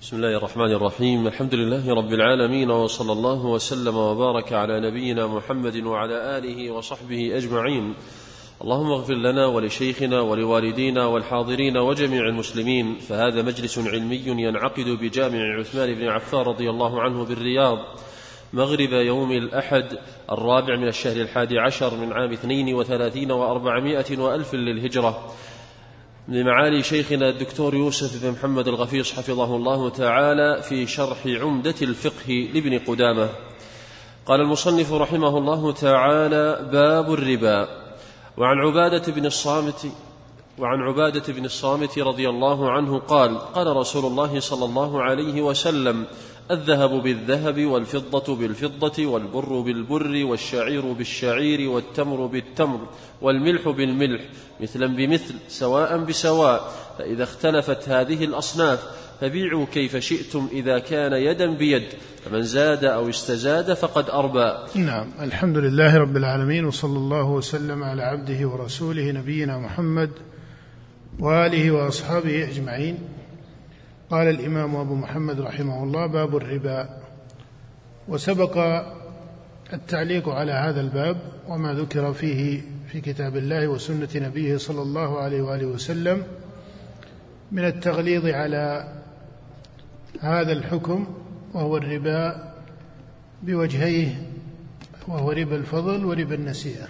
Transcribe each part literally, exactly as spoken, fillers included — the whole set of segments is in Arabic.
بسم الله الرحمن الرحيم. الحمد لله رب العالمين، وصلى الله وسلم وبارك على نبينا محمد وعلى آله وصحبه أجمعين. اللهم اغفر لنا ولشيخنا ولوالدينا والحاضرين وجميع المسلمين. فهذا مجلس علمي ينعقد بجامع عثمان بن عفان رضي الله عنه بالرياض مغرب يوم الأحد الرابع من الشهر الحادي عشر من عام اثنين وثلاثين وأربعمائة وألف للهجرة، لمعالي شيخنا الدكتور يوسف بن محمد الغفيص حفظه الله تعالى في شرح عمدة الفقه لابن قدامة. قال المصنف رحمه الله تعالى: باب الربا. وعن عبادة بن الصامت وعن عبادة بن الصامت رضي الله عنه قال: قال رسول الله صلى الله عليه وسلم: الذهب بالذهب والفضة بالفضة والبر بالبر والشعير بالشعير والتمر بالتمر والملح بالملح مثلا بمثل سواء بسواء، فإذا اختلفت هذه الأصناف فبيعوا كيف شئتم إذا كان يدا بيد، فمن زاد أو استزاد فقد أربى. نعم، الحمد لله رب العالمين، وصلى الله وسلم على عبده ورسوله نبينا محمد وآله وأصحابه أجمعين. قال الإمام أبو محمد رحمه الله: باب الربا. وسبق التعليق على هذا الباب وما ذكر فيه في كتاب الله وسنة نبيه صلى الله عليه وآله وسلم من التغليظ على هذا الحكم، وهو الربا بوجهيه، وهو ربا الفضل وربا النسيئة.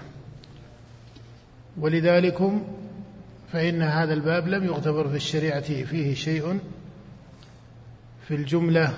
ولذلك فإن هذا الباب لم يعتبر في الشريعة فيه شيء في الجملة،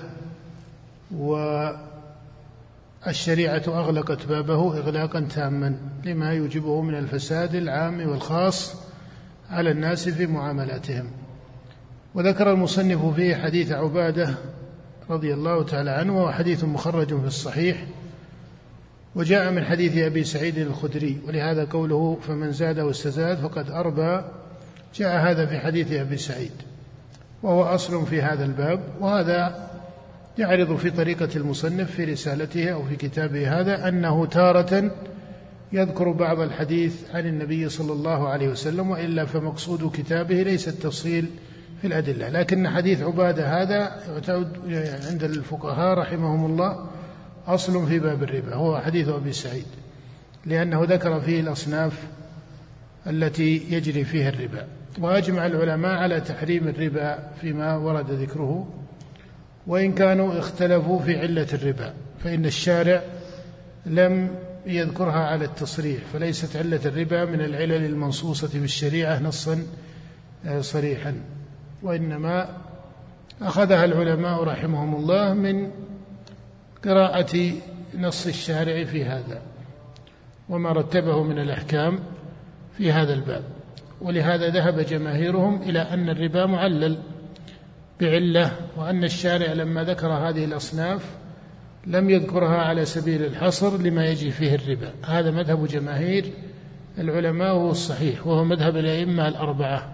والشريعة أغلقت بابه إغلاقا تاما لما يوجبه من الفساد العام والخاص على الناس في معاملاتهم. وذكر المصنف فيه حديث عبادة رضي الله تعالى عنه، وهو حديث مخرج في الصحيح، وجاء من حديث أبي سعيد الخدري، ولهذا قوله فمن زاد واستزاد فقد أربى جاء هذا في حديث أبي سعيد، وهو أصل في هذا الباب. وهذا يعرض في طريقة المصنف في رسالته أو في كتابه هذا أنه تارة يذكر بعض الحديث عن النبي صلى الله عليه وسلم، وإلا فمقصود كتابه ليس التفصيل في الأدلة. لكن حديث عبادة هذا يعتبر عند الفقهاء رحمهم الله أصل في باب الربا، هو حديث أبي سعيد، لأنه ذكر فيه الأصناف التي يجري فيها الربا. وأجمع العلماء على تحريم الربا فيما ورد ذكره، وإن كانوا اختلفوا في علة الربا، فإن الشارع لم يذكرها على التصريح، فليست علة الربا من العلل المنصوصة في الشريعة نصا صريحا، وإنما أخذها العلماء رحمهم الله من قراءة نص الشارع في هذا وما رتبه من الأحكام في هذا الباب. ولهذا ذهب جماهيرهم إلى أن الربا معلل بعلة، وأن الشارع لما ذكر هذه الأصناف لم يذكرها على سبيل الحصر لما يجي فيه الربا. هذا مذهب جماهير العلماء وهو الصحيح، وهو مذهب الأئمة الأربعة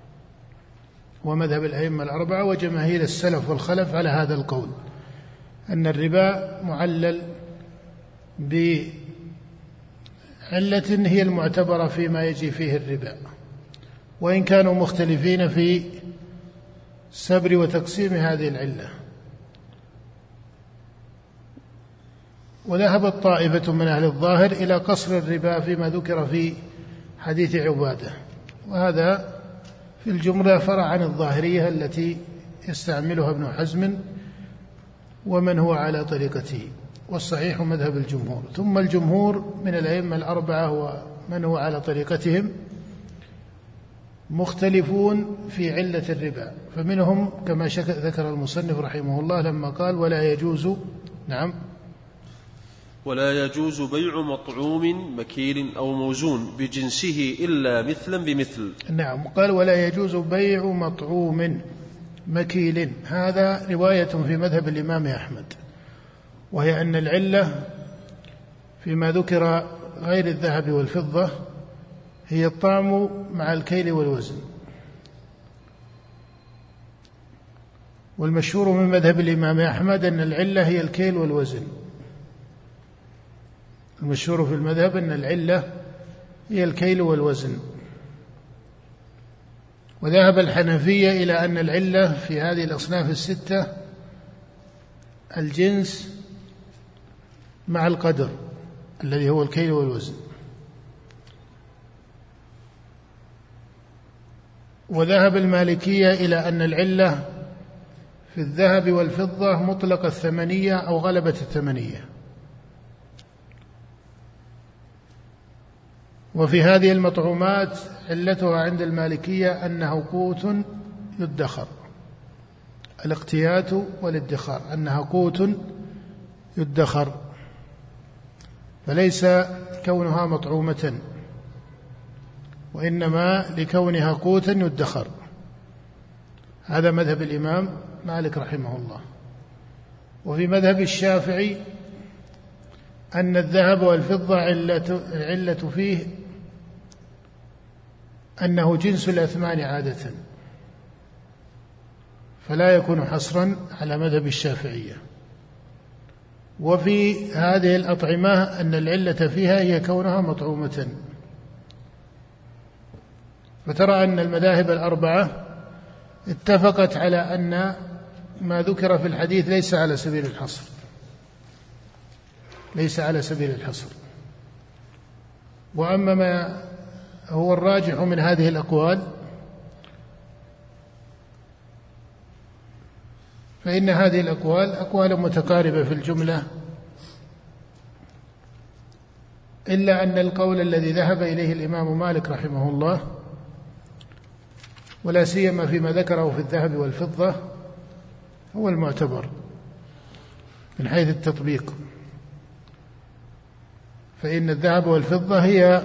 ومذهب الأئمة الأربعة وجماهير السلف والخلف على هذا القول، أن الربا معلل بعلة هي المعتبرة فيما يجي فيه الربا، وإن كانوا مختلفين في سبر وتقسيم هذه العلة. وذهبت طائفة من أهل الظاهر إلى قصر الربا فيما ذكر في حديث عبادة، وهذا في الجملة فرع عن الظاهرية التي يستعملها ابن حزم ومن هو على طريقته، والصحيح مذهب الجمهور. ثم الجمهور من الأئمة الأربعة ومن هو على طريقتهم مختلفون في علة الربا، فمنهم كما ذكر المصنف رحمه الله لما قال: ولا يجوز نعم ولا يجوز بيع مطعوم مكيل أو موزون بجنسه إلا مثلا بمثل. نعم، قال: ولا يجوز بيع مطعوم مكيل. هذا رواية في مذهب الإمام أحمد، وهي أن العلة فيما ذكر غير الذهب والفضة هي الطعم مع الكيل والوزن. والمشهور من مذهب الإمام أحمد أن العلة هي الكيل والوزن. المشهور في المذهب أن العلة هي الكيل والوزن. وذهب الحنفية إلى أن العلة في هذه الأصناف الستة الجنس مع القدر الذي هو الكيل والوزن. وذهب المالكية إلى أن العلة في الذهب والفضة مطلق الثمنية أو غلبة الثمنية. وفي هذه المطعومات علتها عند المالكية أنه قوت يدخر، الاقتيات والادخار، أنها قوت يدخر، فليس كونها مطعومة، وإنما لكونها قوتا يدخر. هذا مذهب الإمام مالك رحمه الله. وفي مذهب الشافعي أن الذهب والفضة علة, علة فيه أنه جنس الأثمان عادة، فلا يكون حصرا على مذهب الشافعية. وفي هذه الأطعمة أن العلة فيها هي كونها مطعومة. فترى أن المذاهب الأربعة اتفقت على أن ما ذكر في الحديث ليس على سبيل الحصر، ليس على سبيل الحصر. وأما ما هو الراجح من هذه الأقوال فإن هذه الأقوال أقوال متقاربة في الجملة، إلا أن القول الذي ذهب إليه الإمام مالك رحمه الله، ولا سيما فيما ذكره في الذهب والفضة، هو المعتبر من حيث التطبيق. فإن الذهب والفضة هي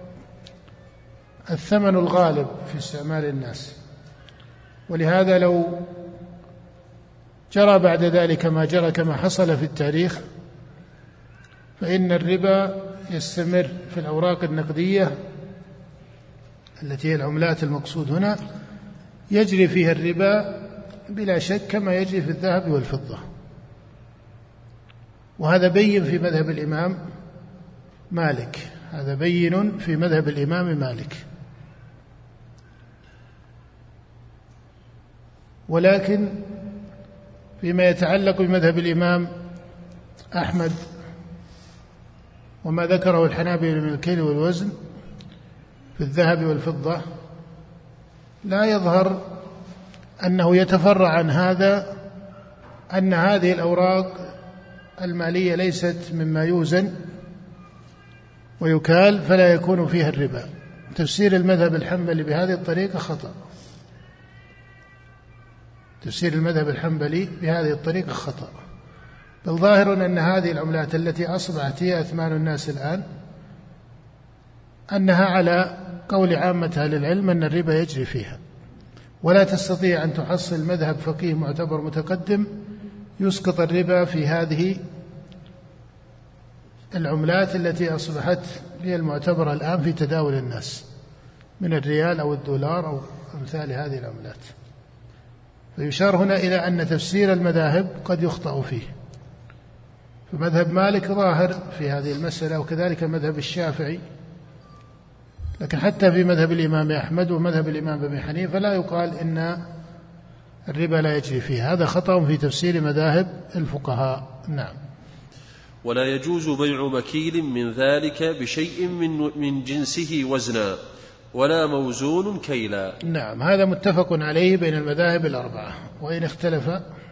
الثمن الغالب في استعمال الناس، ولهذا لو جرى بعد ذلك ما جرى كما حصل في التاريخ فإن الربا يستمر في الأوراق النقدية التي هي العملات المقصود هنا، يجري فيها الربا بلا شك كما يجري في الذهب والفضة. وهذا بين في مذهب الإمام مالك، هذا بين في مذهب الإمام مالك. ولكن فيما يتعلق بمذهب الإمام أحمد وما ذكره الحنابلة من الكيل والوزن في الذهب والفضة، لا يظهر أنه يتفرع عن هذا أن هذه الأوراق المالية ليست مما يوزن ويكال فلا يكون فيها الربا. تفسير المذهب الحنبلي بهذه الطريقة خطأ، تفسير المذهب الحنبلي بهذه الطريقة خطأ. بل ظاهر أن هذه العملات التي أصبحت هي أثمان الناس الآن أنها على قول عامة أهل العلم أن الربا يجري فيها، ولا تستطيع أن تحصل مذهب فقيه معتبر متقدم يسقط الربا في هذه العملات التي أصبحت هي المعتبرة الآن في تداول الناس من الريال أو الدولار أو أمثال هذه العملات. فيشار هنا إلى أن تفسير المذاهب قد يخطأ فيه. فمذهب مالك ظاهر في هذه المسألة، وكذلك مذهب الشافعي، لكن حتى في مذهب الإمام أحمد ومذهب الإمام أبي حنيفة لا يقال إن الربا لا يجري فيه. هذا خطأ في تفسير مذاهب الفقهاء. نعم. ولا يجوز بيع مكيل من ذلك بشيء من, من جنسه وزنا ولا موزون كيلا. نعم، هذا متفق عليه بين المذاهب الأربعة. وإن اختلف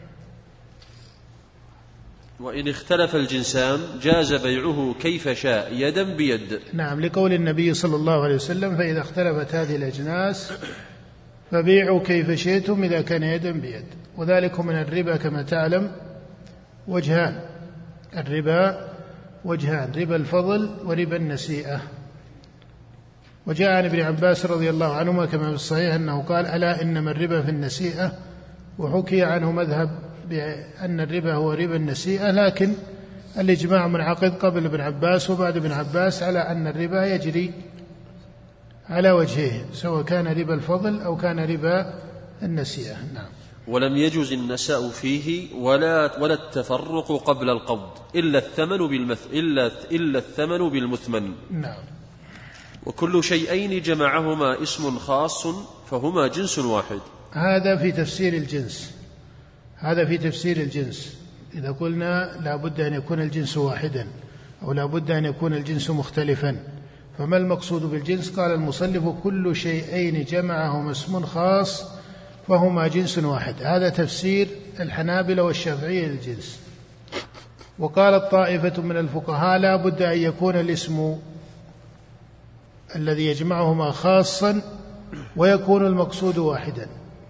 وإن اختلف الجنسان جاز بيعه كيف شاء يدا بيد. نعم، لقول النبي صلى الله عليه وسلم: فإذا اختلفت هذه الأجناس فبيعوا كيف شئتم إذا كان يدا بيد. وذلك من الربا كما تعلم وجهان، الربا وجهان، ربا الفضل وربا النسيئة. وجاء عن ابن عباس رضي الله عنهما كما في الصحيح أنه قال: ألا إنما الربا في النسيئة. وحكي عنه مذهب بأن الربا هو ربا النسيئة، لكن الإجماع منعقد قبل ابن عباس وبعد ابن عباس على أن الربا يجري على وجهه، سواء كان ربا الفضل أو كان ربا النسيئة. نعم. ولم يجوز النساء فيه ولا ولا التفرق قبل القبض إلا الثمن بالمث إلا إلا الثمن بالمثمن. نعم. وكل شيئين جمعهما اسم خاص فهما جنس واحد. هذا في تفسير الجنس، هذا في تفسير الجنس. إذا قلنا لا بد أن يكون الجنس واحدا أو لا بد أن يكون الجنس مختلفا، فما المقصود بالجنس؟ قال المصنف كل شيئين جمعهما اسم خاص فهما جنس واحد. هذا تفسير الحنابلة والشافعية للجنس. وقالت طائفة من الفقهاء لا بد أن يكون الاسم الذي يجمعهما خاصا ويكون المقصود واحدا،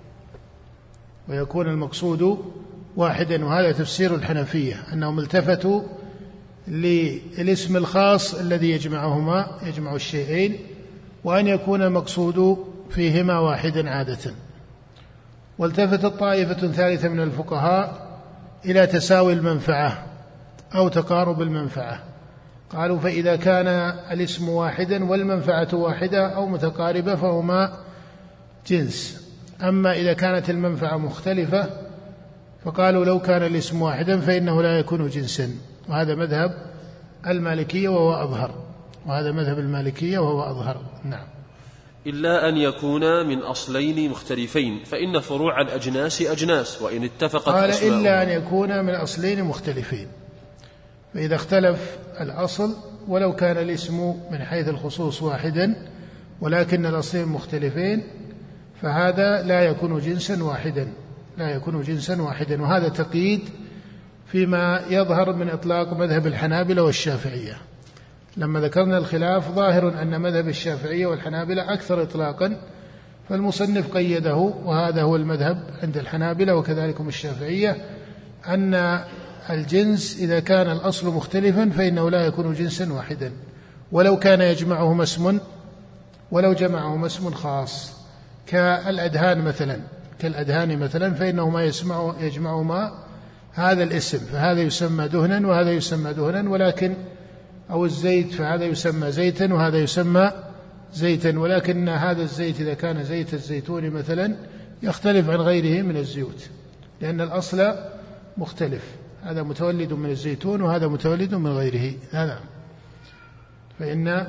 ويكون المقصود واحدا. وهذا تفسير الحنفية، أنهم التفتوا للاسم الخاص الذي يجمعهما، يجمع الشيئين، وأن يكون المقصود فيهما واحدا عادة. والتفتت طائفة ثالثة من الفقهاء إلى تساوي المنفعة أو تقارب المنفعة، قالوا فإذا كان الاسم واحدا والمنفعة واحدة أو متقاربة فهما جنس. أما إذا كانت المنفعة مختلفة فقالوا لو كان الاسم واحدا فإنه لا يكون جنسا. وهذا مذهب المالكية وهو أظهر، وهذا مذهب المالكية وهو أظهر. نعم. إلا أن يكون من أصلين مختلفين فإن فروع الأجناس أجناس وإن اتفقت قال أسماؤهم. إلا أن يكون من أصلين مختلفين، فإذا اختلف الأصل ولو كان الاسم من حيث الخصوص واحدا ولكن الأصلين مختلفين فهذا لا يكون جنسا واحدا، لا يكون جنسا واحدا. وهذا تقييد فيما يظهر من إطلاق مذهب الحنابلة والشافعية. لما ذكرنا الخلاف ظاهر أن مذهب الشافعية والحنابلة أكثر إطلاقا، فالمصنف قيده، وهذا هو المذهب عند الحنابلة وكذلك الشافعية، أن الجنس إذا كان الأصل مختلفا فإنه لا يكون جنسا واحدا ولو كان يجمعهما اسم، ولو جمعهما اسم خاص كالأدهان مثلا، كالأدهان مثلا فإنه ما يسمع يجمعهما هذا الاسم، فهذا يسمى دهنا وهذا يسمى دهنا، ولكن أو الزيت فهذا يسمى زيتا وهذا يسمى زيتا، ولكن هذا الزيت إذا كان زيت الزيتون مثلا يختلف عن غيره من الزيوت لأن الأصل مختلف، هذا متولد من الزيتون وهذا متولد من غيره. هذا فإن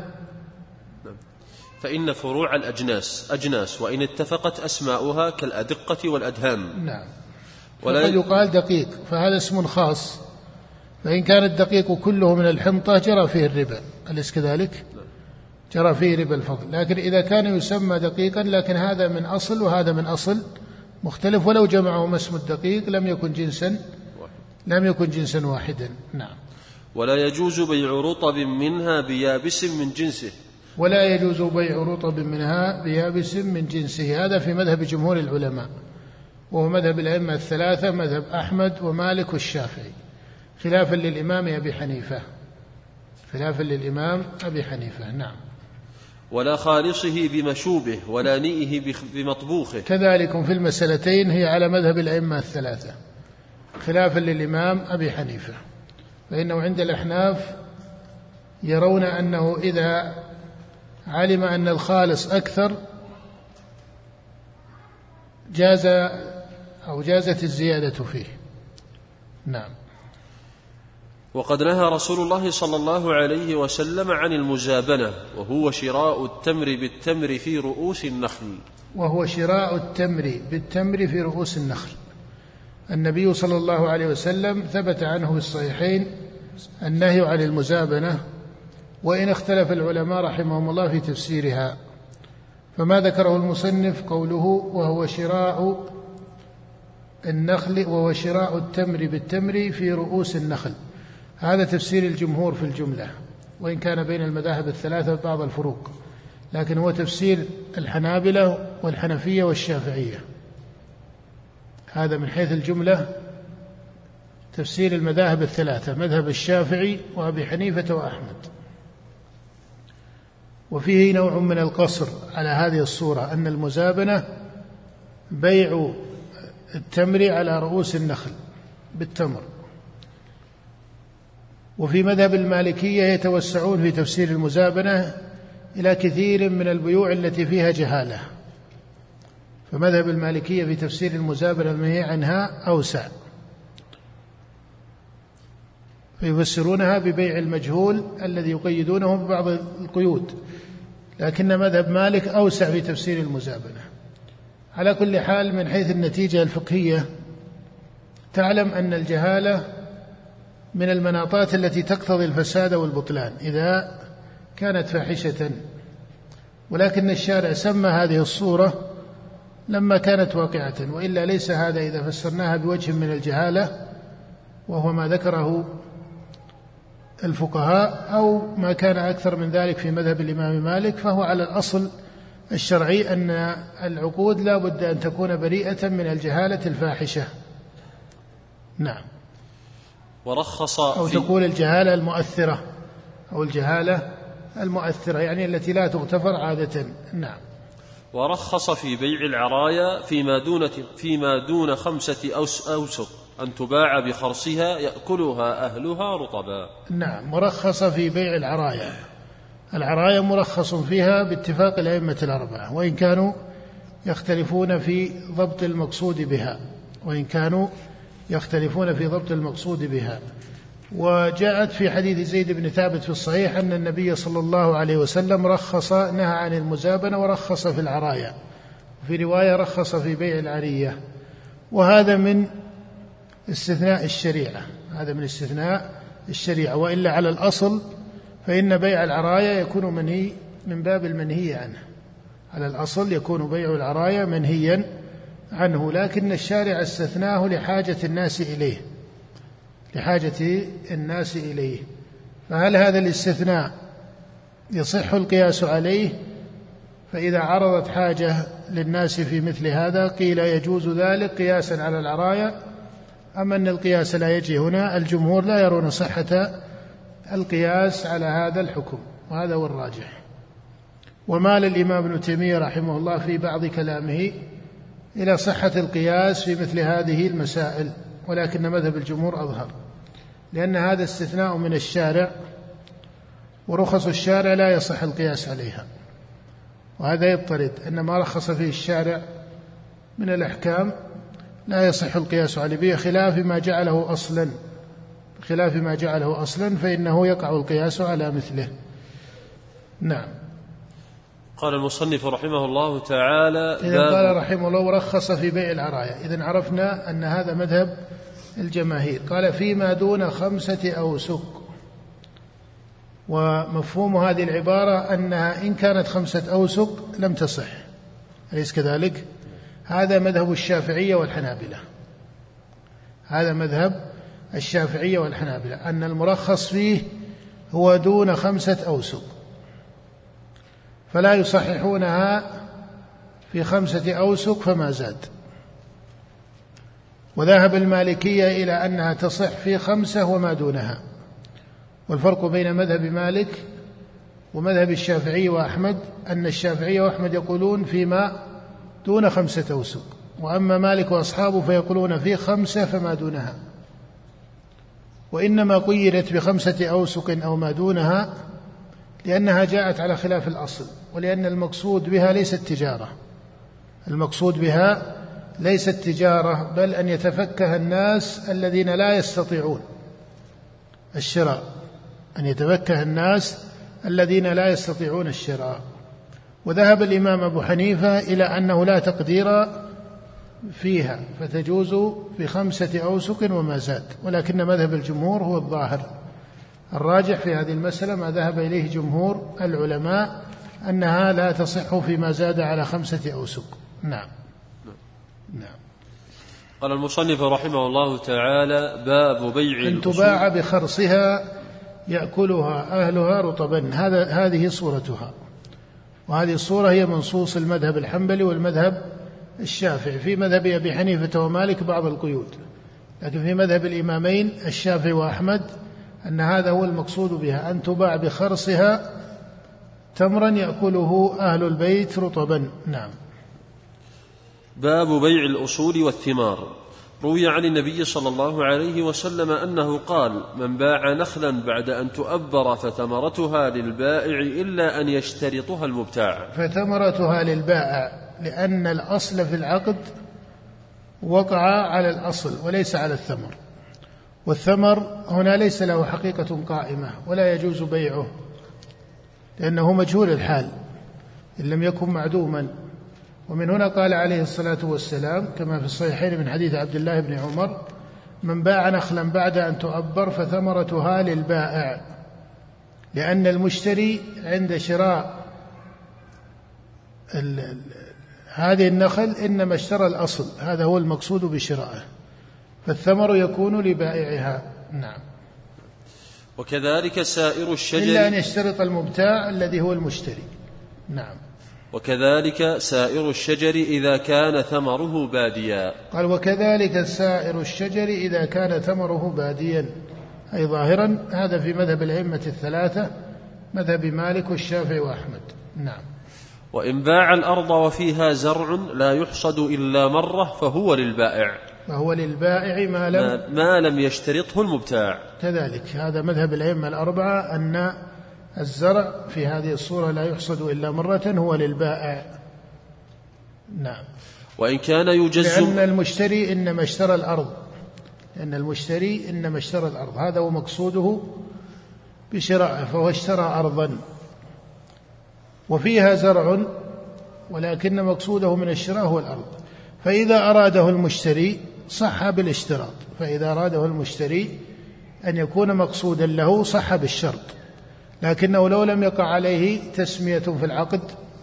فإن فروع الأجناس أجناس وإن اتفقت أسماؤها كالأدقة والأدهان. نعم. ولا وقد يقال دقيق فهذا اسم خاص، فإن كان الدقيق كله من الحنطة جرى فيه الربا، أليس كذلك؟ جرى فيه ربا الفضل. لكن إذا كان يسمى دقيقا لكن هذا من أصل وهذا من أصل مختلف ولو جمعهما اسم الدقيق لم يكن جنسا لم يكن جنسا واحدا. نعم. ولا يجوز بيع رطب منها بيابس من جنسه. ولا يجوز بيع رطب منها بيابس من جنسه. هذا في مذهب جمهور العلماء، وهو مذهب الأئمة الثلاثة، مذهب أحمد ومالك والشافعي، خلافا للإمام أبي حنيفة، خلافا للإمام أبي حنيفة. نعم. ولا خالصه بمشوبه ولا نيئه بمطبوخه. كذلك في المسألتين هي على مذهب الأئمة الثلاثة، خلافا للإمام أبي حنيفة، فإنه عند الأحناف يرون أنه إذا علم أن الخالص أكثر جاز أو جازت الزيادة فيه. نعم. وقد نهى رسول الله صلى الله عليه وسلم عن المزابنة، وهو شراء التمر بالتمر في رؤوس النخل. وهو شراء التمر بالتمر في رؤوس النخل. النبي صلى الله عليه وسلم ثبت عنه في الصحيحين النهي عن المزابنة، وإن اختلف العلماء رحمهم الله في تفسيرها، فما ذكره المصنف قوله وهو شراء النخل وهو شراء التمر بالتمر في رؤوس النخل، هذا تفسير الجمهور في الجملة، وإن كان بين المذاهب الثلاثة بعض الفروق، لكن هو تفسير الحنابلة والحنفية والشافعية. هذا من حيث الجملة تفسير المذاهب الثلاثة، مذهب الشافعي وأبي حنيفة وأحمد. وفيه نوع من القصر على هذه الصورة، أن المزابنة بيع التمر على رؤوس النخل بالتمر. وفي مذهب المالكية يتوسعون في تفسير المزابنة إلى كثير من البيوع التي فيها جهالة، فمذهب المالكية في تفسير المزابنة المنهي عنها أوسع، فيفسرونها ببيع المجهول الذي يقيدونه ببعض القيود، لكن مذهب مالك أوسع في تفسير المزابنة. على كل حال، من حيث النتيجة الفقهية تعلم أن الجهالة من المناطات التي تقتضي الفساد والبطلان إذا كانت فاحشة، ولكن الشارع سمى هذه الصورة لما كانت واقعة، وإلا ليس هذا إذا فسرناها بوجه من الجهالة وهو ما ذكره الفقهاء أو ما كان أكثر من ذلك في مذهب الإمام مالك، فهو على الأصل الشرعي أن العقود لا بد أن تكون بريئة من الجهالة الفاحشة. نعم. ورخص أو تقول الجهالة المؤثرة أو الجهالة المؤثرة، يعني التي لا تغتفر عادة. نعم. ورخص في بيع العرايا فيما دون فيما دون خمسة أوسق أن تباع بخرصها يأكلها أهلها رطبا. نعم. مرخص في بيع العرايا. العرايا مرخص فيها باتفاق الأئمة الأربعة، وإن كانوا يختلفون في ضبط المقصود بها وإن كانوا يختلفون في ضبط المقصود بها وجاءت في حديث زيد بن ثابت في الصحيح أن النبي صلى الله عليه وسلم رخص، نهى عن المزابنة ورخص في العرايا، في رواية رخص في بيع العرية، وهذا من استثناء الشريعة هذا من استثناء الشريعة وإلا على الأصل فإن بيع العرايا يكون منهي من باب المنهي عنه. على الأصل يكون بيع العرايا منهيا عنه، لكن الشارع استثناه لحاجة الناس إليه لحاجة الناس إليه فهل هذا الاستثناء يصح القياس عليه؟ فإذا عرضت حاجة للناس في مثل هذا قيل يجوز ذلك قياسا على العرايا، أما أن القياس لا يجي هنا، الجمهور لا يرون صحة القياس على هذا الحكم، وهذا هو الراجح. ومال الإمام ابن تيمية رحمه الله في بعض كلامه إلى صحة القياس في مثل هذه المسائل، ولكن مذهب الجمهور أظهر، لأن هذا استثناء من الشارع، ورخص الشارع لا يصح القياس عليها، وهذا يضطرد أن ما رخص فيه الشارع من الأحكام لا يصح القياس عليه به، خلاف ما جعله أصلا خلاف ما جعله أصلا فإنه يقع القياس على مثله. نعم. قال المصنف رحمه الله تعالى إذن قال رحمه الله ورخص في بيع العرايا، إذن عرفنا أن هذا مذهب الجماهير. قال فيما دون خمسة أوسق، ومفهوم هذه العبارة أنها إن كانت خمسة أوسق لم تصح، أليس كذلك؟ هذا مذهب الشافعية والحنابلة هذا مذهب الشافعية والحنابلة أن المرخص فيه هو دون خمسة أوسق، فلا يصححونها في خمسة أوسق فما زاد. وذهب المالكية إلى أنها تصح في خمسة وما دونها. والفرق بين مذهب مالك ومذهب الشافعي وأحمد أن الشافعي وأحمد يقولون فيما دون خمسة أوسق، وأما مالك وأصحابه فيقولون في خمسة فما دونها، وإنما قيدت بخمسة أوسق أو ما دونها لأنها جاءت على خلاف الأصل، ولأن المقصود بها ليست تجارة المقصود بها ليست تجارة بل أن يتفكه الناس الذين لا يستطيعون الشراء أن يتفكه الناس الذين لا يستطيعون الشراء. وذهب الإمام أبو حنيفة إلى أنه لا تقدير فيها فتجوز بخمسة أوسق وما زاد، ولكن مذهب الجمهور هو الظاهر الراجح في هذه المسألة، ما ذهب إليه جمهور العلماء أنها لا تصح فيما زاد على خمسة أوسق. نعم. نعم. قال المصنف رحمه الله تعالى باب بيع أن تباع بخرصها يأكلها أهلها رطبا، هذا هذه صورتها، وهذه الصورة هي منصوص المذهب الحنبلي والمذهب الشافعي. في مذهب أبي حنيفة ومالك بعض القيود، لكن في مذهب الإمامين الشافعي وأحمد أن هذا هو المقصود بها، أن تباع بخرصها تمرا يأكله أهل البيت رطبا. نعم. باب بيع الأصول والثمار. روي عن النبي صلى الله عليه وسلم أنه قال: من باع نخلا بعد أن تؤبر فثمرتها للبائع إلا أن يشترطها المبتاع. فثمرتها للبائع، لأن الأصل في العقد وقع على الأصل وليس على الثمر، والثمر هنا ليس له حقيقة قائمة ولا يجوز بيعه لأنه مجهول الحال، إن لم يكن معدوما. ومن هنا قال عليه الصلاة والسلام كما في الصحيحين من حديث عبد الله بن عمر: من باع نخلا بعد أن تؤبر فثمرتها للبائع، لأن المشتري عند شراء هذه النخل إنما اشترى الأصل، هذا هو المقصود بشرائه، فالثمر يكون لبائعها. نعم. وكذلك سائر الشجر إلا أن يشترط المبتاع الذي هو المشتري. نعم. وكذلك سائر الشجر إذا كان ثمره باديا. قال: وكذلك سائر الشجر إذا كان ثمره باديا، أي ظاهرا. هذا في مذهب الأئمة الثلاثة، مذهب مالك والشافعي وأحمد. نعم. وإن باع الأرض وفيها زرع لا يحصد إلا مرة فهو للبائع، فهو للبائع ما لم, ما لم يشترطه المبتاع. كذلك هذا مذهب الأئمة الأربعة، أن الزرع في هذه الصورة لا يحصد إلا مرة، هو للبائع. نعم. وإن كان يجز، لأن المشتري إنما اشترى الأرض، لأن المشتري إنما اشترى الأرض، هذا هو مقصوده بشرائه، فهو اشترى أرضا وفيها زرع، ولكن مقصوده من الشراء هو الأرض. فإذا أراده المشتري صح بالاشتراط، فإذا أراده المشتري أن يكون مقصودا له صح بالشرط، لكنه لو لم يقع عليه تسمية في العقد،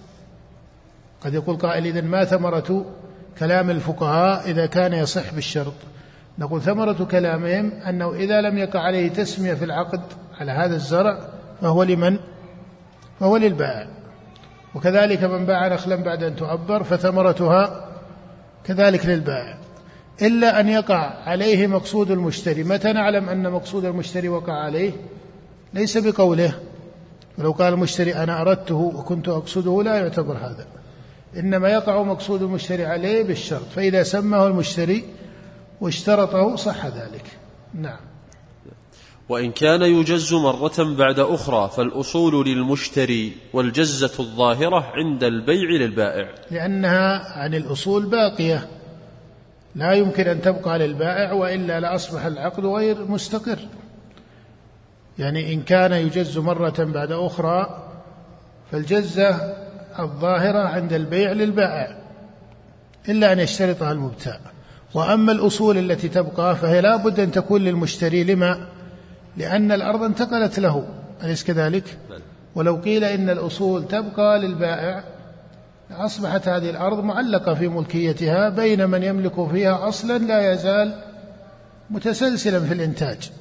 قد يقول قائل: إذن ما ثمرة كلام الفقهاء إذا كان يصح بالشرط؟ نقول: ثمرة كلامهم أنه إذا لم يقع عليه تسمية في العقد على هذا الزرع فهو لمن؟ فهو للبائع. وكذلك من باع نخلا بعد أن تؤبر فثمرتها كذلك للبائع، إلا أن يقع عليه مقصود المشتري. متى نعلم أن مقصود المشتري وقع عليه؟ ليس بقوله، ولو قال المشتري أنا أردته وكنت أقصده لا يعتبر هذا، إنما يقع مقصود المشتري عليه بالشرط، فإذا سماه المشتري واشترطه صح ذلك. نعم. وإن كان يجز مرة بعد أخرى فالأصول للمشتري والجزة الظاهرة عند البيع للبائع، لأنها عن الأصول باقية لا يمكن أن تبقى للبائع، وإلا لأصبح العقد غير مستقر. يعني إن كان يجز مرة بعد أخرى فالجزة الظاهرة عند البيع للبائع إلا أن يشترطها المبتاع. وأما الأصول التي تبقى فهي لا بد أن تكون للمشتري. لما؟ لأن الأرض انتقلت له، أليس كذلك؟ ولو قيل إن الأصول تبقى للبائع أصبحت هذه الأرض معلقة في ملكيتها بين من يملك فيها أصلا لا يزال متسلسلا في الإنتاج،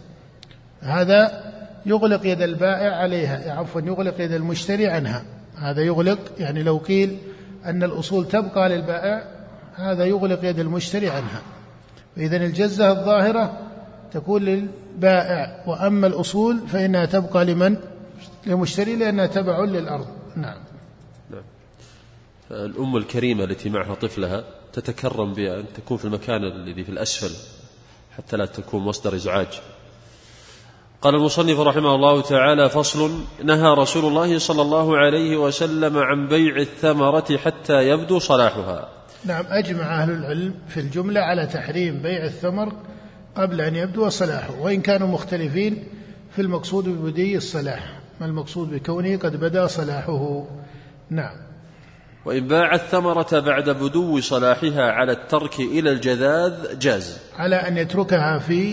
هذا يغلق يد البائع عليها، عفوا يغلق يد المشتري عنها. هذا يغلق، يعني لو قيل أن الأصول تبقى للبائع هذا يغلق يد المشتري عنها. فإذن الجزة الظاهرة تكون للبائع، وأما الأصول فإنها تبقى لمن؟ للمشتري، لأنها تبع للأرض. نعم. نعم. الأم الكريمة التي معها طفلها تتكرم بأن تكون في المكان الذي في الأسفل حتى لا تكون مصدر إزعاج. قال المصنف رحمه الله تعالى: فصل. نهى رسول الله صلى الله عليه وسلم عن بيع الثمرة حتى يبدو صلاحها. نعم. أجمع أهل العلم في الجملة على تحريم بيع الثمر قبل أن يبدو صلاحه، وإن كانوا مختلفين في المقصود ببدي الصلاح، ما المقصود بكونه قد بدا صلاحه. نعم. وإن باع الثمرة بعد بدو صلاحها على الترك إلى الجذاذ جاز، على أن يتركها في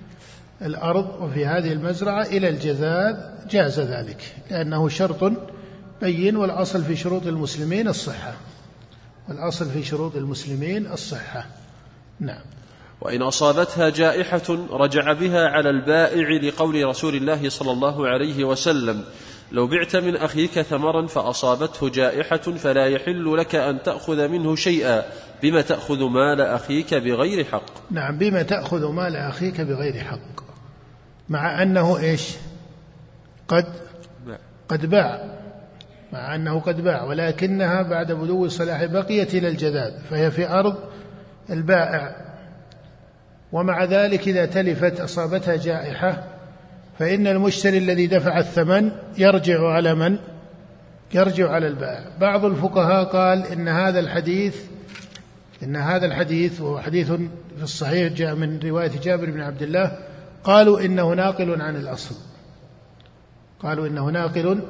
الأرض وفي هذه المزرعة إلى الجذاذ جاز ذلك، لأنه شرط بين، والأصل في شروط المسلمين الصحة، والأصل في شروط المسلمين الصحة. نعم. وإن أصابتها جائحة رجع بها على البائع لقول رسول الله صلى الله عليه وسلم: لو بعت من أخيك ثمرا فأصابته جائحة فلا يحل لك أن تأخذ منه شيئا، بما تأخذ مال أخيك بغير حق. نعم. بما تأخذ مال أخيك بغير حق، مع أنه إيش؟ قد قد باع، مع أنه قد باع، ولكنها بعد بدو الصلاح بقيت إلى الجذاذ، فهي في أرض البائع. ومع ذلك إذا تلفت أصابتها جائحة فإن المشتري الذي دفع الثمن يرجع على من؟ يرجع على البائع. بعض الفقهاء قال إن هذا الحديث إن هذا الحديث وهو حديث في الصحيح جاء من رواية جابر بن عبد الله، قالوا إنه ناقل عن الأصل، قالوا إنه ناقل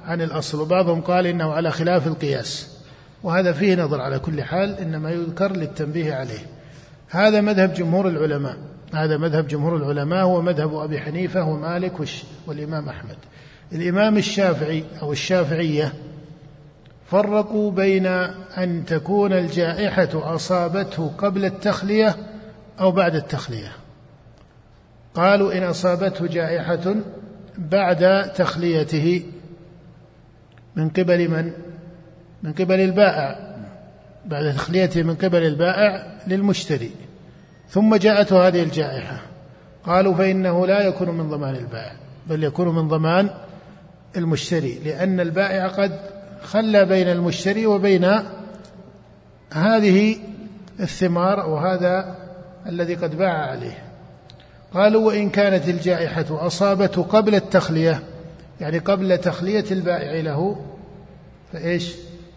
عن الأصل، وبعضهم قال إنه على خلاف القياس، وهذا فيه نظر على كل حال، إنما يذكر للتنبيه عليه. هذا مذهب جمهور العلماء، هذا مذهب جمهور العلماء هو مذهب أبي حنيفة ومالك والإمام أحمد. الإمام الشافعي أو الشافعية فرقوا بين أن تكون الجائحة أصابته قبل التخلية أو بعد التخلية. قالوا إن أصابته جائحة بعد تخليته من قبل من؟ من قبل البائع، بعد تخليته من قبل البائع للمشتري، ثم جاءته هذه الجائحة، قالوا فإنه لا يكون من ضمان البائع، بل يكون من ضمان المشتري، لأن البائع قد خلى بين المشتري وبين هذه الثمار أو هذا الذي قد باع عليه. قالوا وإن كانت الجائحة أصابته قبل التخلية، يعني قبل تخلية البائع له، فإيش؟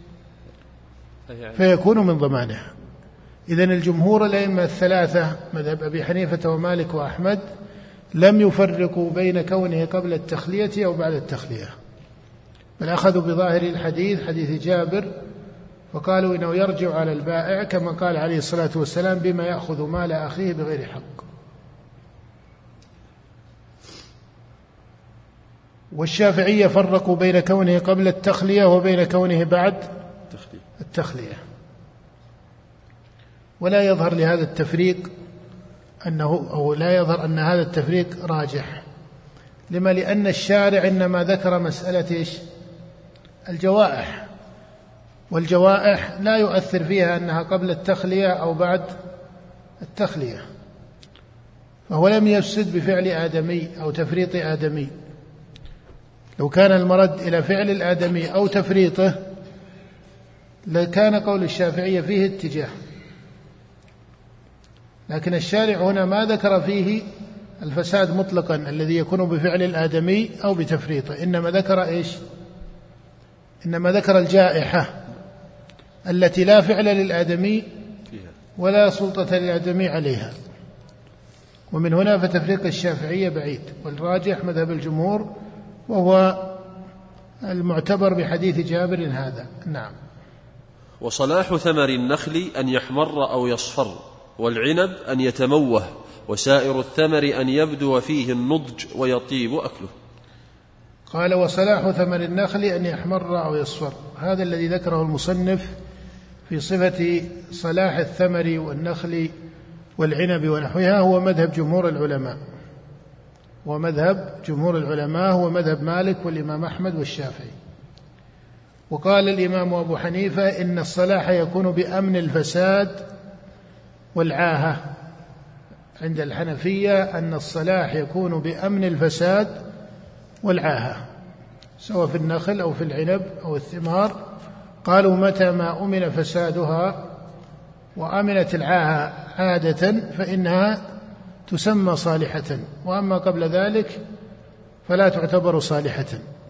فيكون من ضمانه. إذن الجمهور الأئمة الثلاثة مذهب أبي حنيفة ومالك وأحمد لم يفرقوا بين كونه قبل التخلية أو بعد التخلية، بل أخذوا بظاهر الحديث، حديث جابر، فقالوا إنه يرجع على البائع كما قال عليه الصلاة والسلام بما يأخذ مال أخيه بغير حق. والشافعية فرقوا بين كونه قبل التخلية وبين كونه بعد التخلية، ولا يظهر لهذا التفريق أنه أو لا يظهر أن هذا التفريق راجح. لما؟ لأن الشارع إنما ذكر مسألة إيش؟ الجوائح، والجوائح لا يؤثر فيها أنها قبل التخلية أو بعد التخلية، فهو لم يفسد بفعل آدمي أو تفريط آدمي. لو كان المرد إلى فعل الآدمي أو تفريطه لكان قول الشافعية فيه اتجاه، لكن الشارع هنا ما ذكر فيه الفساد مطلقا الذي يكون بفعل الآدمي أو بتفريطه، إنما ذكر إيش؟ إنما ذكر الجائحة التي لا فعل للآدمي ولا سلطة للآدمي عليها. ومن هنا فتفريق الشافعية بعيد، والراجح مذهب الجمهور وهو المعتبر بحديث جابر هذا. نعم. وصلاح ثمر النخل أن يحمر أو يصفر، والعنب أن يتموه، وسائر الثمر أن يبدو فيه النضج ويطيب أكله. قال وصلاح ثمر النخل أن يحمر أو يصفر، هذا الذي ذكره المصنف في صفة صلاح الثمر والنخل والعنب ونحوها هو مذهب جمهور العلماء، ومذهب جمهور العلماء هو مذهب مالك والإمام أحمد والشافعي. وقال الإمام أبو حنيفة إن الصلاح يكون بأمن الفساد والعاهة. عند الحنفية أن الصلاح يكون بأمن الفساد والعاهة، سواء في النخل أو في العنب أو الثمار. قالوا متى ما أمن فسادها وأمنت العاهة عادة فإنها تسمى صالحة، وأما قبل ذلك فلا تعتبر صالحة.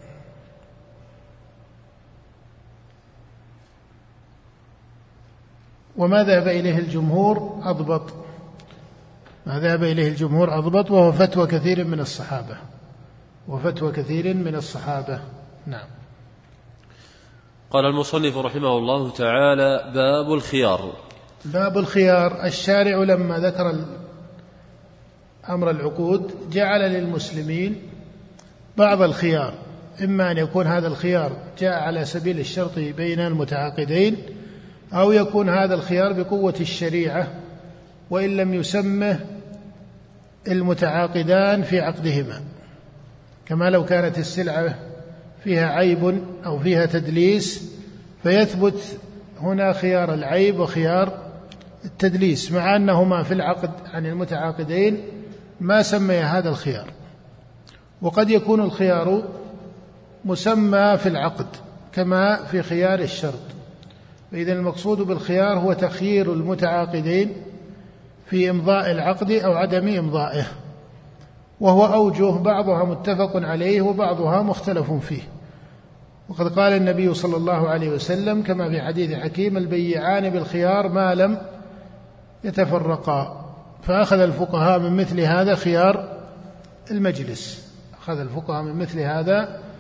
وما ذهب إليه الجمهور أضبط، ما ذهب إليه الجمهور أضبط، وهو فتوى كثير من الصحابة، وفتوى كثير من الصحابة. نعم. قال المصنف رحمه الله تعالى: باب الخيار. باب الخيار. الشارع لما ذكر أمر العقود جعل للمسلمين بعض الخيار، إما أن يكون هذا الخيار جاء على سبيل الشرط بين المتعاقدين، أو يكون هذا الخيار بقوة الشريعة وإن لم يسمه المتعاقدان في عقدهما، كما لو كانت السلعة فيها عيب أو فيها تدليس فيثبت هنا خيار العيب وخيار التدليس، مع أنهما في العقد عن المتعاقدين ما سمي هذا الخيار. وقد يكون الخيار مسمى في العقد كما في خيار الشرط، فإذا المقصود بالخيار هو تخيير المتعاقدين في إمضاء العقد أو عدم إمضائه، وهو أوجه بعضها متفق عليه وبعضها مختلف فيه. وقد قال النبي صلى الله عليه وسلم كما في حديث حكيم: البيعان بالخيار ما لم يتفرقا. فأخذ الفقهاء من مثل هذا خيار المجلس، أخذ الفقهاء من مثل هذا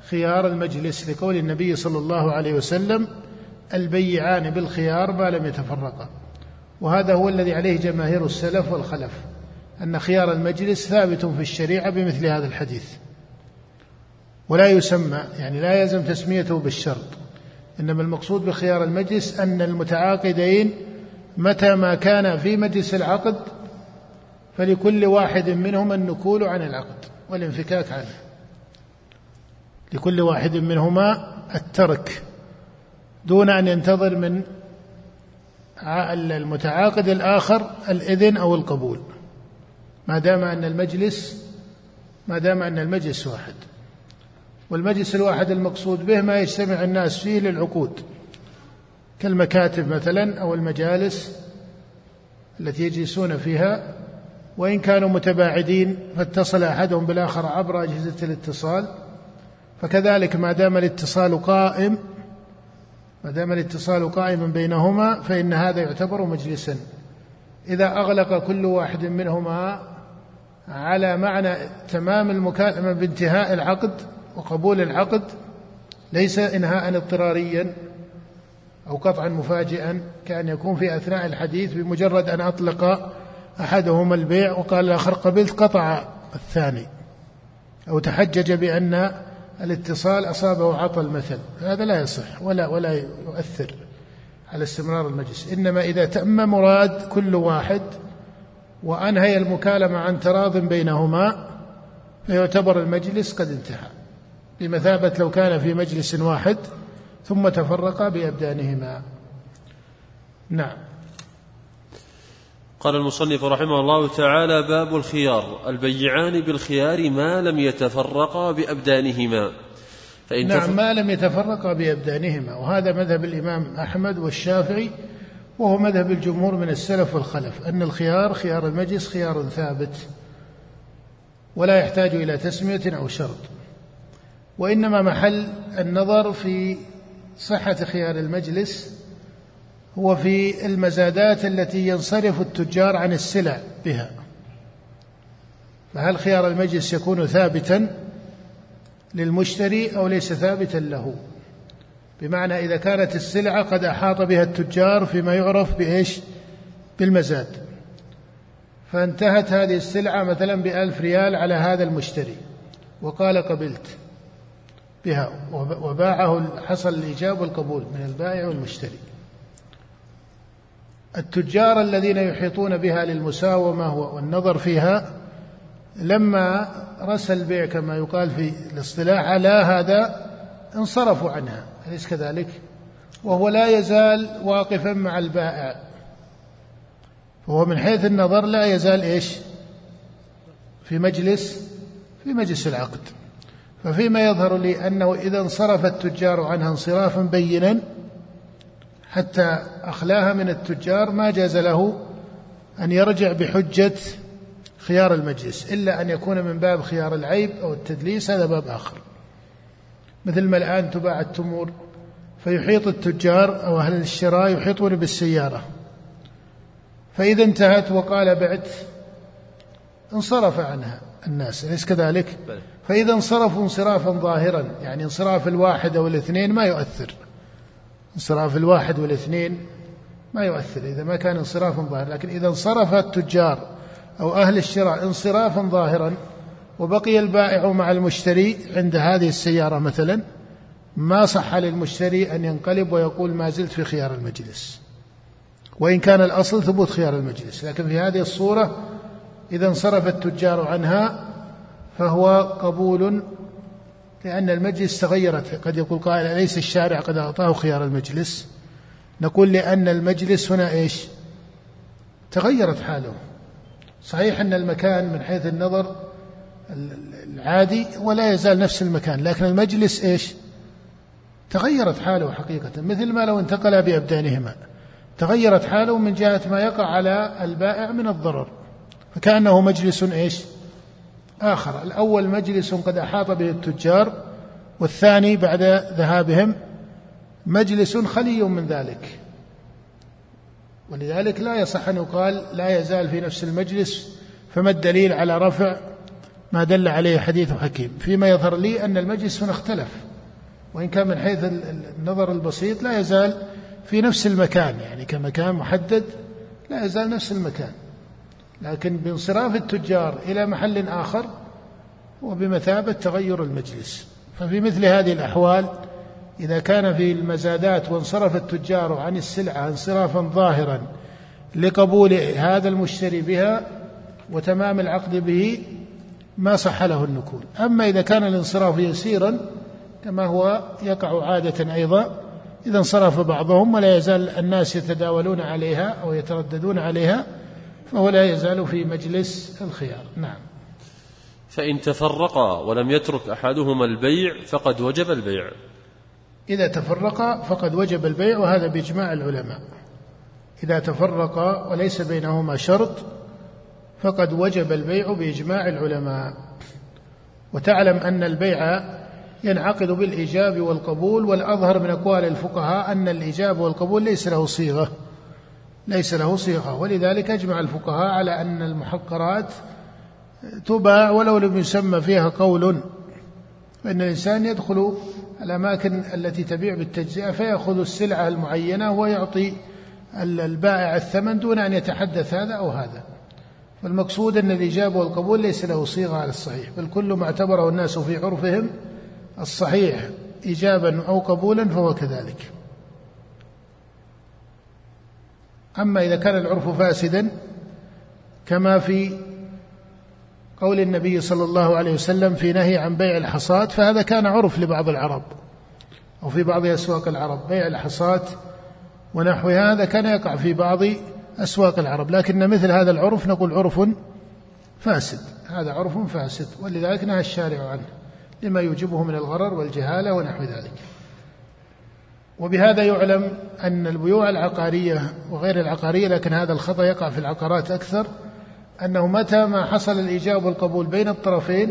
خيار المجلس، لقول النبي صلى الله عليه وسلم: البيعان بالخيار ما لم يتفرقا. وهذا هو الذي عليه جماهير السلف والخلف، أن خيار المجلس ثابت في الشريعة بمثل هذا الحديث، ولا يسمى، يعني لا يلزم تسميته بالشرط، إنما المقصود بخيار المجلس أن المتعاقدين متى ما كان في مجلس العقد فلكل واحد منهما النكول عن العقد والانفكاك عنه، لكل واحد منهما الترك دون أن ينتظر من المتعاقد الآخر الإذن أو القبول، ما دام أن المجلس ما دام أن المجلس واحد. والمجلس الواحد المقصود به ما يجتمع الناس فيه للعقود، كالمكاتب مثلا أو المجالس التي يجلسون فيها، وإن كانوا متباعدين فاتصل أحدهم بالآخر عبر أجهزة الاتصال، فكذلك ما دام الاتصال قائم ما دام الاتصال قائما بينهما فإن هذا يعتبر مجلسا. إذا أغلق كل واحد منهما على معنى تمام المكالمة بانتهاء العقد وقبول العقد، ليس إنهاء اضطراريا أو قطعا مفاجئا كأن يكون في أثناء الحديث بمجرد أن أطلق أحدهما البيع وقال الآخر قبلت قطع الثاني، أو تحجج بأن الاتصال أصابه عطل مثل، هذا لا يصح ولا ولا يؤثر على استمرار المجلس. إنما إذا تم مراد كل واحد وأنهي المكالمة عن تراض بينهما فيعتبر المجلس قد انتهى، بمثابة لو كان في مجلس واحد ثم تفرقا بأبدانهما. نعم. قال المصنف رحمه الله تعالى: باب الخيار، البيعان بالخيار ما لم يتفرقا بأبدانهما. فإن نعم، تف... ما لم يتفرقا بأبدانهما، وهذا مذهب الإمام أحمد والشافعي، وهو مذهب الجمهور من السلف والخلف، أن الخيار خيار المجلس خيار ثابت ولا يحتاج إلى تسمية أو شرط، وإنما محل النظر في صحة خيار المجلس هو في المزادات التي ينصرف التجار عن السلع بها. فهل خيار المجلس يكون ثابتا للمشتري أو ليس ثابتا له؟ بمعنى إذا كانت السلعة قد أحاط بها التجار فيما يعرف بإيش؟ بالمزاد، فانتهت هذه السلعة مثلا بألف ريال على هذا المشتري وقال قبلت بها، وباعه، حصل الإيجاب والقبول من البائع والمشتري. التجار الذين يحيطون بها للمساومة والنظر فيها لما رسى البيع كما يقال في الاصطلاح على هذا انصرفوا عنها، أليس كذلك؟ وهو لا يزال واقفا مع البائع، فهو من حيث النظر لا يزال إيش؟ في مجلس في مجلس العقد. ففيما يظهر لي أنه إذا انصرف التجار عنها انصرافا بينا حتى أخلاها من التجار ما جاز له أن يرجع بحجة خيار المجلس، إلا أن يكون من باب خيار العيب أو التدليس، هذا باب آخر. مثل ما الآن تباع التمور فيحيط التجار أو أهل الشراء يحيطون بالسيارة، فإذا انتهت وقال بعت انصرف عنها الناس، أليس كذلك؟ فإذا انصرفوا انصرافا ظاهرا، يعني انصراف الواحد أو الاثنين ما يؤثر، انصراف الواحد والاثنين ما يؤثر إذا ما كان انصرافا ظاهرا. لكن إذا انصرف التجار أو أهل الشراء انصرافا ظاهرا وبقي البائع مع المشتري عند هذه السيارة مثلا، ما صح للمشتري أن ينقلب ويقول ما زلت في خيار المجلس، وإن كان الأصل ثبوت خيار المجلس. لكن في هذه الصورة إذا انصرف التجار عنها فهو قبول، لأن المجلس تغيرت. قد يقول قائل أليس الشارع قد أعطاه خيار المجلس؟ نقول لأن المجلس هنا إيش؟ تغيرت حاله. صحيح أن المكان من حيث النظر العادي ولا يزال نفس المكان، لكن المجلس إيش؟ تغيرت حاله حقيقة، مثل ما لو انتقل بأبدانهما تغيرت حاله من جهة ما يقع على البائع من الضرر، فكأنه مجلس إيش؟ آخر. الأول مجلس قد أحاط به التجار، والثاني بعد ذهابهم مجلس خلي من ذلك. ولذلك لا يصح أن يقال لا يزال في نفس المجلس، فما الدليل على رفع ما دل عليه حديث حكيم. فيما يظهر لي أن المجلس هنا اختلف، وإن كان من حيث النظر البسيط لا يزال في نفس المكان، يعني كمكان محدد لا يزال نفس المكان، لكن بانصراف التجار إلى محل آخر وبمثابة تغير المجلس. ففي مثل هذه الأحوال إذا كان في المزادات وانصرف التجار عن السلعة انصرافا ظاهرا لقبول هذا المشتري بها وتمام العقد به ما صح له النكول. أما إذا كان الانصراف يسيرا كما هو يقع عادة أيضا، إذا انصرف بعضهم ولا يزال الناس يتداولون عليها أو يترددون عليها فهو لا يزال في مجلس الخيار. نعم. فإن تفرقا ولم يترك أحدهما البيع فقد وجب البيع. إذا تفرقا فقد وجب البيع، وهذا بإجماع العلماء. إذا تفرقا وليس بينهما شرط فقد وجب البيع بإجماع العلماء. وتعلم أن البيع ينعقد بالإيجاب والقبول، والأظهر من أقوال الفقهاء أن الإيجاب والقبول ليس له صيغة ليس له صيغة ولذلك أجمع الفقهاء على أن المحقرات تباع ولو لم يسمى فيها قول، فإن الإنسان يدخل الأماكن التي تبيع بالتجزئة فيأخذ السلعة المعينة ويعطي البائع الثمن دون أن يتحدث هذا أو هذا. فالمقصود أن الإيجاب والقبول ليس له صيغة على الصحيح، بل كل ما اعتبره الناس في عرفهم الصحيح إيجابا أو قبولا فهو كذلك. أما إذا كان العرف فاسدا كما في قول النبي صلى الله عليه وسلم في نهي عن بيع الحصاد، فهذا كان عرف لبعض العرب أو في بعض أسواق العرب، بيع الحصاد ونحو هذا كان يقع في بعض أسواق العرب، لكن مثل هذا العرف نقول عرف فاسد، هذا عرف فاسد، ولذلك نهى الشارع عنه لما يوجبه من الغرر والجهالة ونحو ذلك. وبهذا يعلم أن البيوع العقارية وغير العقارية، لكن هذا الخطأ يقع في العقارات أكثر، أنه متى ما حصل الإيجاب والقبول بين الطرفين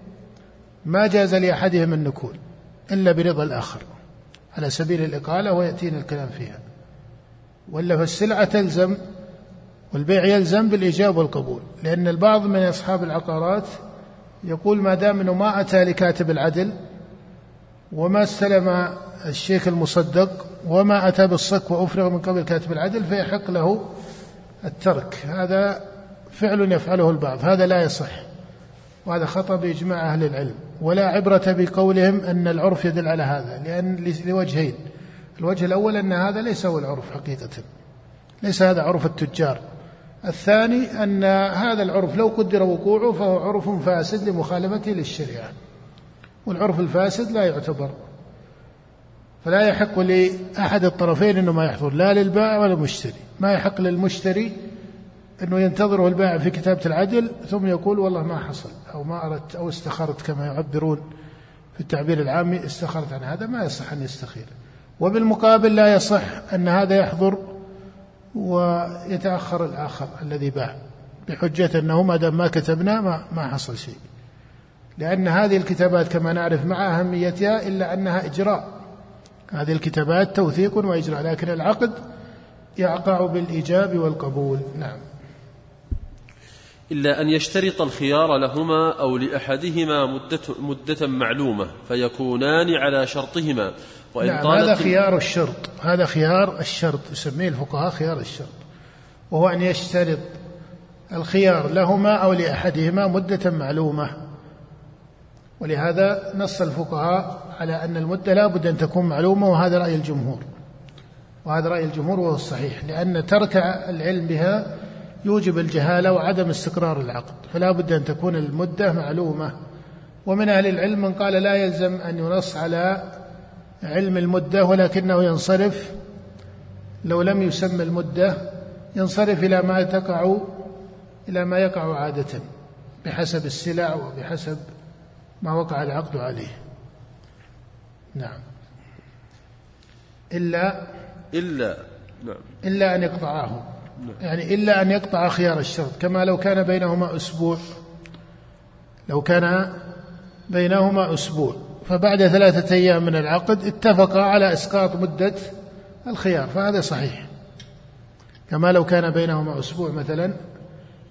ما جاز لأحدهم النكول إلا برضا الآخر على سبيل الإقالة، ويأتينا الكلام فيها. ولا فالسلعة تلزم والبيع يلزم بالإيجاب والقبول، لأن البعض من أصحاب العقارات يقول ما دام أنه ما أتى لكاتب العدل وما استلم الشيخ المصدق وما أتى بالصك وأفرغ من قبل كاتب العدل فيحق له الترك. هذا فعل يفعله البعض، هذا لا يصح، وهذا خطأ بإجماع أهل العلم، ولا عبرة بقولهم أن العرف يدل على هذا، لأن لوجهين: الوجه الأول أن هذا ليس هو العرف حقيقة، ليس هذا عرف التجار. الثاني أن هذا العرف لو قدر وقوعه فهو عرف فاسد لمخالفته للشريعة، والعرف الفاسد لا يعتبر، فلا يحق لأحد الطرفين أنه ما يحضر، لا للبائع ولا للمشتري. ما يحق للمشتري أنه ينتظره البائع في كتابة العدل ثم يقول والله ما حصل أو ما أردت أو استخرت، كما يعبرون في التعبير العامي استخرت عن هذا، ما يصح أن يستخير. وبالمقابل لا يصح أن هذا يحضر ويتأخر الآخر الذي باع بحجة أنه ما دام ما كتبنا ما, ما حصل شيء، لأن هذه الكتابات كما نعرف مع أهميتها إلا أنها إجراء، هذه الكتابات توثيق وإجراء، لكن العقد يقع بالإيجاب والقبول. نعم. إلا أن يشترط الخيار لهما أو لأحدهما مدة, مدة معلومة فيكونان على شرطهما. وإن نعم، هذا خيار الشرط، هذا خيار الشرط يسميه الفقهاء خيار الشرط، وهو أن يشترط الخيار لهما أو لأحدهما مدة معلومة. ولهذا نص الفقهاء على أن المدة لا بد أن تكون معلومة، وهذا رأي الجمهور، وهذا رأي الجمهور وهو الصحيح، لأن ترك العلم بها يوجب الجهالة وعدم استقرار العقد، فلا بد أن تكون المدة معلومة. ومن أهل العلم من قال لا يلزم أن ينص على علم المدة، ولكنه ينصرف لو لم يسمى المدة ينصرف إلى ما تقع إلى ما يقع عادة بحسب السلع وبحسب ما وقع العقد عليه. نعم. إلا إلا نعم إلا أن يقطعه، يعني إلا أن يقطع خيار الشرط، كما لو كان بينهما أسبوع، لو كان بينهما أسبوع فبعد ثلاثة أيام من العقد اتفقا على إسقاط مدة الخيار، فهذا صحيح. كما لو كان بينهما أسبوع مثلا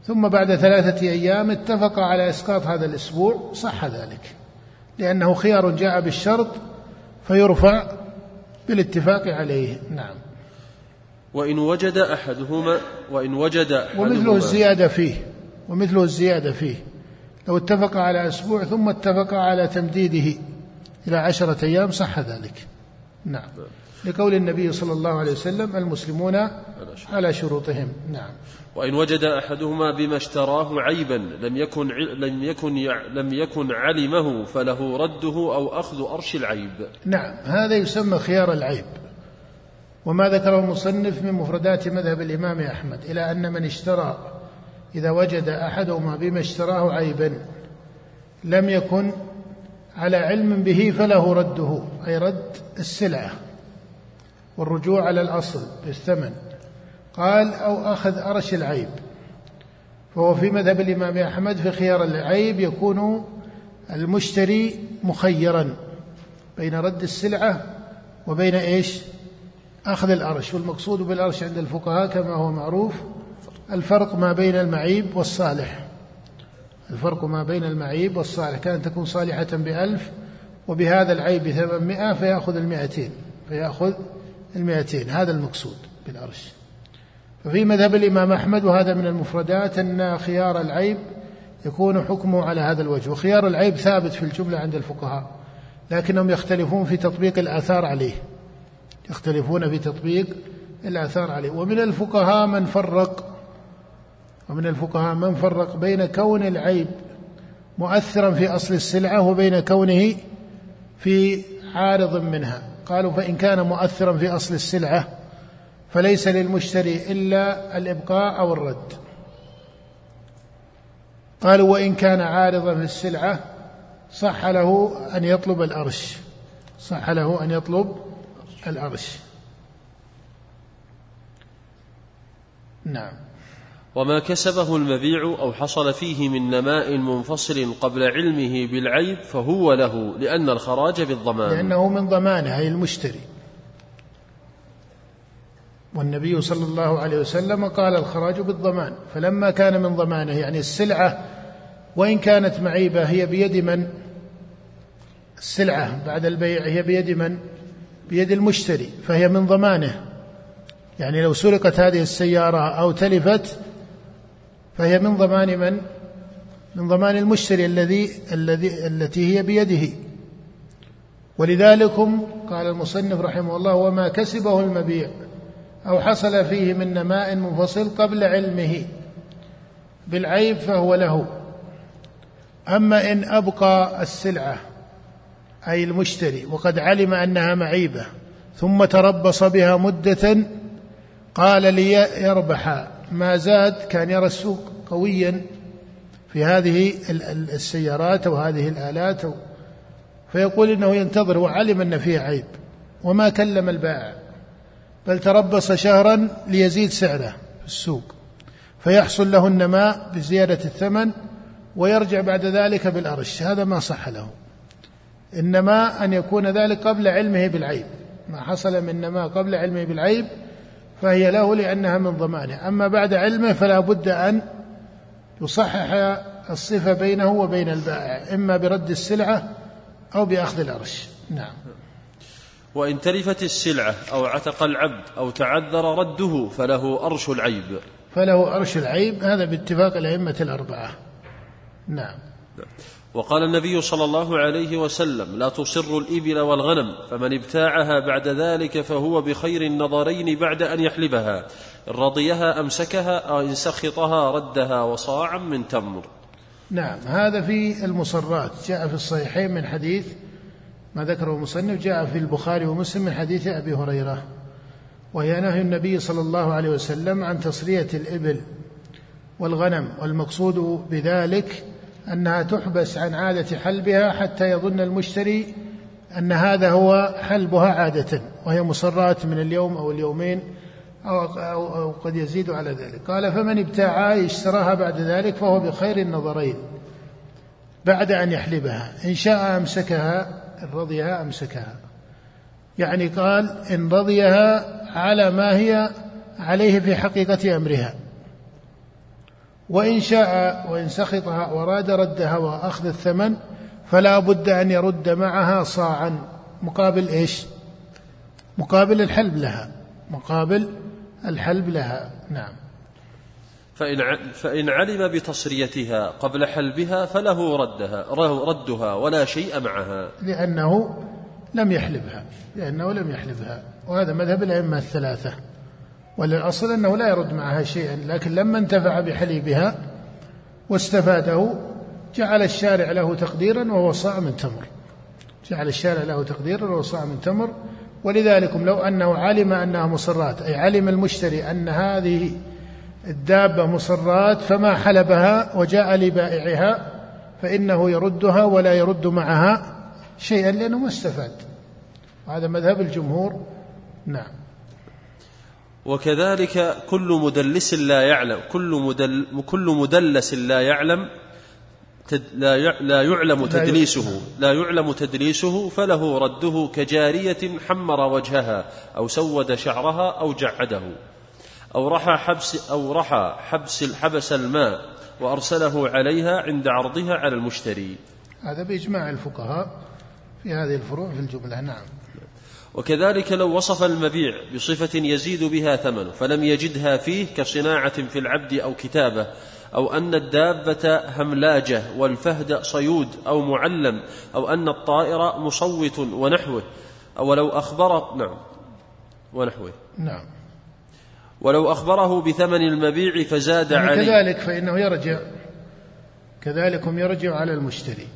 ثم بعد ثلاثة أيام اتفق على إسقاط هذا الأسبوع صح ذلك، لأنه خيار جاء بالشرط فيرفع بالاتفاق عليه. نعم. وإن وجد أحدهما وإن وجد أحدهما ومثله الزيادة فيه ومثله الزيادة فيه لو اتفق على أسبوع ثم اتفق على تمديده إلى عشرة أيام صح ذلك. نعم، لقول النبي صلى الله عليه وسلم المسلمون على شروطهم. نعم. وإن وجد أحدهما بما اشتراه عيبا لم يكن لم يكن لم يكن علمه فله رده أو أخذ أرش العيب. نعم، هذا يسمى خيار العيب، وما ذكره المصنف من مفردات مذهب الإمام أحمد إلى أن من اشترى إذا وجد أحدهما بما اشتراه عيبا لم يكن على علم به فله رده، أي رد السلعة والرجوع على الأصل بالثمن. قال أو أخذ أرش العيب، فهو في مذهب الإمام أحمد في خيار العيب يكون المشتري مخيرا بين رد السلعة وبين إيش؟ أخذ الأرش. والمقصود بالأرش عند الفقهاء كما هو معروف الفرق ما بين المعيب والصالح، الفرق ما بين المعيب والصالح، كانت تكون صالحة بألف وبهذا العيب بثمانمائة فيأخذ المائتين فيأخذ المائتين هذا المقصود بالأرش. ففي مذهب الإمام أحمد وهذا من المفردات أن خيار العيب يكون حكمه على هذا الوجه. وخيار العيب ثابت في الجملة عند الفقهاء، لكنهم يختلفون في تطبيق الآثار عليه يختلفون في تطبيق الآثار عليه. ومن الفقهاء من فرق ومن الفقهاء من فرق بين كون العيب مؤثرا في أصل السلعة وبين كونه في عارض منها. قالوا فإن كان مؤثرا في أصل السلعة فليس للمشتري إلا الإبقاء أو الرد. قالوا وإن كان عارضا في السلعة صح له أن يطلب الأرش صح له أن يطلب الأرش. نعم. وما كسبه المبيع أو حصل فيه من نماء منفصل قبل علمه بالعيب فهو له، لأن الخراج بالضمان، لأنه من ضمانه أي المشتري. والنبي صلى الله عليه وسلم قال الخراج بالضمان، فلما كان من ضمانه يعني السلعة وإن كانت معيبة هي بيد من؟ السلعة بعد البيع هي بيد من؟ بيد المشتري، فهي من ضمانه. يعني لو سرقت هذه السيارة أو تلفت فهي من ضمان من؟ من ضمان المشتري الذي الذي التي هي بيده. ولذلك قال المصنف رحمه الله وما كسبه المبيع أو حصل فيه من نماء منفصل قبل علمه بالعيب فهو له. أما إن أبقى السلعة أي المشتري وقد علم أنها معيبة ثم تربص بها مدة قال ليربح ما زاد، كان يرى السوق قويا في هذه السيارات أو هذه الآلات فيقول إنه ينتظر وعلم أن فيها عيب وما كلم البائع بل تربص شهرا ليزيد سعره في السوق فيحصل له النماء بزيادة الثمن ويرجع بعد ذلك بالأرش، هذا ما صح له. إنما أن يكون ذلك قبل علمه بالعيب، ما حصل من نماء قبل علمه بالعيب فهي له لأنها من ضمانه. أما بعد علمه فلا بد أن يصحح الصفة بينه وبين البائع إما برد السلعة أو بأخذ الأرش. نعم. وإن تلفت السلعة أو عتق العبد أو تعذر رده فله أرش العيب فله أرش العيب، هذا باتفاق الأئمة الأربعة. نعم. وقال النبي صلى الله عليه وسلم لا تصر الإبل والغنم، فمن ابتاعها بعد ذلك فهو بخير النظرين بعد أن يحلبها، إن رضيها أمسكها أو إن سخطها ردها وصاعا من تمر. نعم، هذا في المصرات جاء في الصحيحين من حديث ما ذكره المصنف، جاء في البخاري ومسلم من حديث أبي هريرة، وهي نهي النبي صلى الله عليه وسلم عن تصرية الإبل والغنم، والمقصود بذلك أنها تحبس عن عادة حلبها حتى يظن المشتري أن هذا هو حلبها عادة، وهي مصرات من اليوم أو اليومين أو, أو, أو قد يزيد على ذلك. قال فمن ابتاعها اشتراها بعد ذلك فهو بخير النظرين بعد أن يحلبها، إن شاء أمسكها إن رضيها أمسكها، يعني قال إن رضيها على ما هي عليه في حقيقة أمرها، وإن شاء وإن سخطها وأراد ردها وأخذ الثمن فلا بد أن يرد معها صاعا مقابل إيش؟ مقابل الحلب لها، مقابل الحلب لها. نعم. فإن فإن علم بتصريتها قبل حلبها فله ردها ردها ولا شيء معها، لأنه لم يحلبها لأنه لم يحلبها وهذا مذهب الأئمة الثلاثة. وللأصل أنه لا يرد معها شيئا، لكن لما انتفع بحليبها واستفاده جعل الشارع له تقديرا وهو صاع من تمر، جعل الشارع له تقديرا وهو صاع من تمر. ولذلك لو أنه علم أنها مصرات، أي علم المشتري أن هذه الدابة مصرات فما حلبها وجاء لبائعها فإنه يردها ولا يرد معها شيئا لأنه ما استفاد، وهذا مذهب الجمهور. نعم. وكذلك كل مدلس لا يعلم كل مدل كل مدلس لا يعلم تد لا لا يعلم تدليسه لا يعلم تدليسه فله رده كجارية حمر وجهها أو سود شعرها أو جعده أو رحى حبس أو رحى حبس حبس الماء وأرسله عليها عند عرضها على المشتري. هذا بإجماع الفقهاء في هذه الفروع في الجملة. نعم. وكذلك لو وصف المبيع بصفة يزيد بها ثمنه فلم يجدها فيه كصناعة في العبد أو كتابة، أو أن الدابة هملاجة والفهد صيود أو معلم، أو أن الطائر مصوت ونحوه، أو لو أخبر نعم ونحوه نعم ولو أخبره بثمن المبيع فزاد يعني عليه كذلك فإنه يرجع كذلكم يرجع على المشتري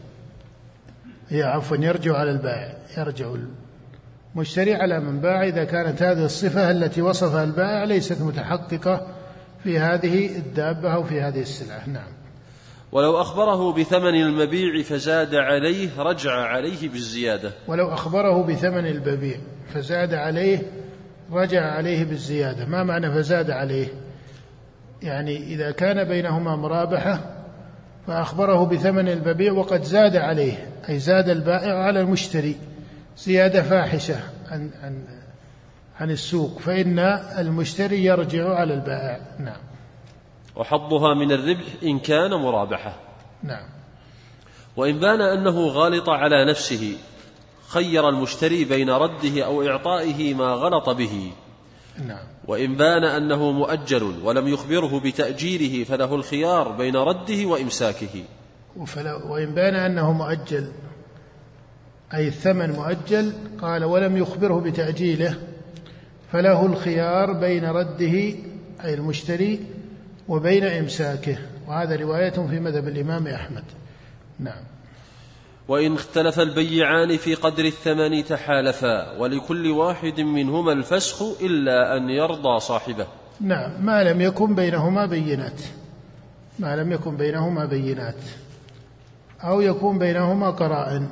هي عفوا يرجع على البائع يرجع المشتري على من باع إذا كانت هذه الصفة التي وصفها البائع ليست متحققة في هذه الدابة أو في هذه السلعة. نعم. ولو أخبره بثمن المبيع فزاد عليه رجع عليه بالزيادة. ولو أخبره بثمن المبيع فزاد عليه رجع عليه بالزيادة. ما معنى فزاد عليه؟ يعني إذا كان بينهما مرابحة فأخبره بثمن المبيع وقد زاد عليه، أي زاد البائع على المشتري زيادة فاحشة عن, عن, عن السوق، فإن المشتري يرجع على البائع. نعم. وحظها من الربح إن كان مرابحة. نعم. وإن بان أنه غالط على نفسه خير المشتري بين رده أو إعطائه ما غلط به. نعم. وإن بان أنه مؤجل ولم يخبره بتأجيله فله الخيار بين رده وإمساكه. وإن بان أنه مؤجل أي الثمن مؤجل قال ولم يخبره بتأجيله فله الخيار بين رده أي المشتري وبين إمساكه، وهذا رواية في مذهب الإمام أحمد. نعم. وإن اختلف البيعان في قدر الثمن تحالفا ولكل واحد منهما الفسخ إلا أن يرضى صاحبه. نعم. ما لم يكن بينهما بينات ما لم يكن بينهما بينات أو يكون بينهما قرائن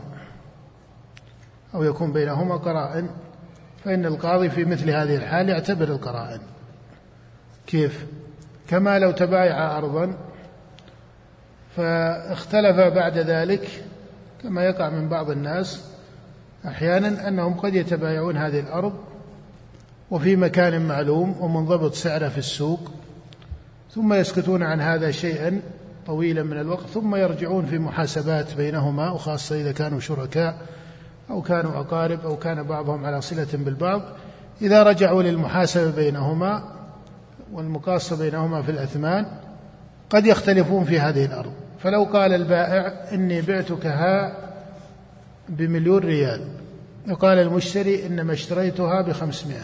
أو يكون بينهما قرائن فإن القاضي في مثل هذه الحال يعتبر القرائن. كيف؟ كما لو تبايع أرضا فاختلف بعد ذلك كما يقع من بعض الناس أحيانا أنهم قد يتبايعون هذه الأرض وفي مكان معلوم ومنضبط سعره في السوق ثم يسكتون عن هذا شيئا طويلا من الوقت ثم يرجعون في محاسبات بينهما، وخاصة إذا كانوا شركاء أو كانوا أقارب أو كان بعضهم على صلة بالبعض، إذا رجعوا للمحاسبة بينهما والمقاصة بينهما في الأثمان قد يختلفون في هذه الأرض. فلو قال البائع إني بعتكها بمليون ريال وقال المشتري إنما اشتريتها بخمسمائة،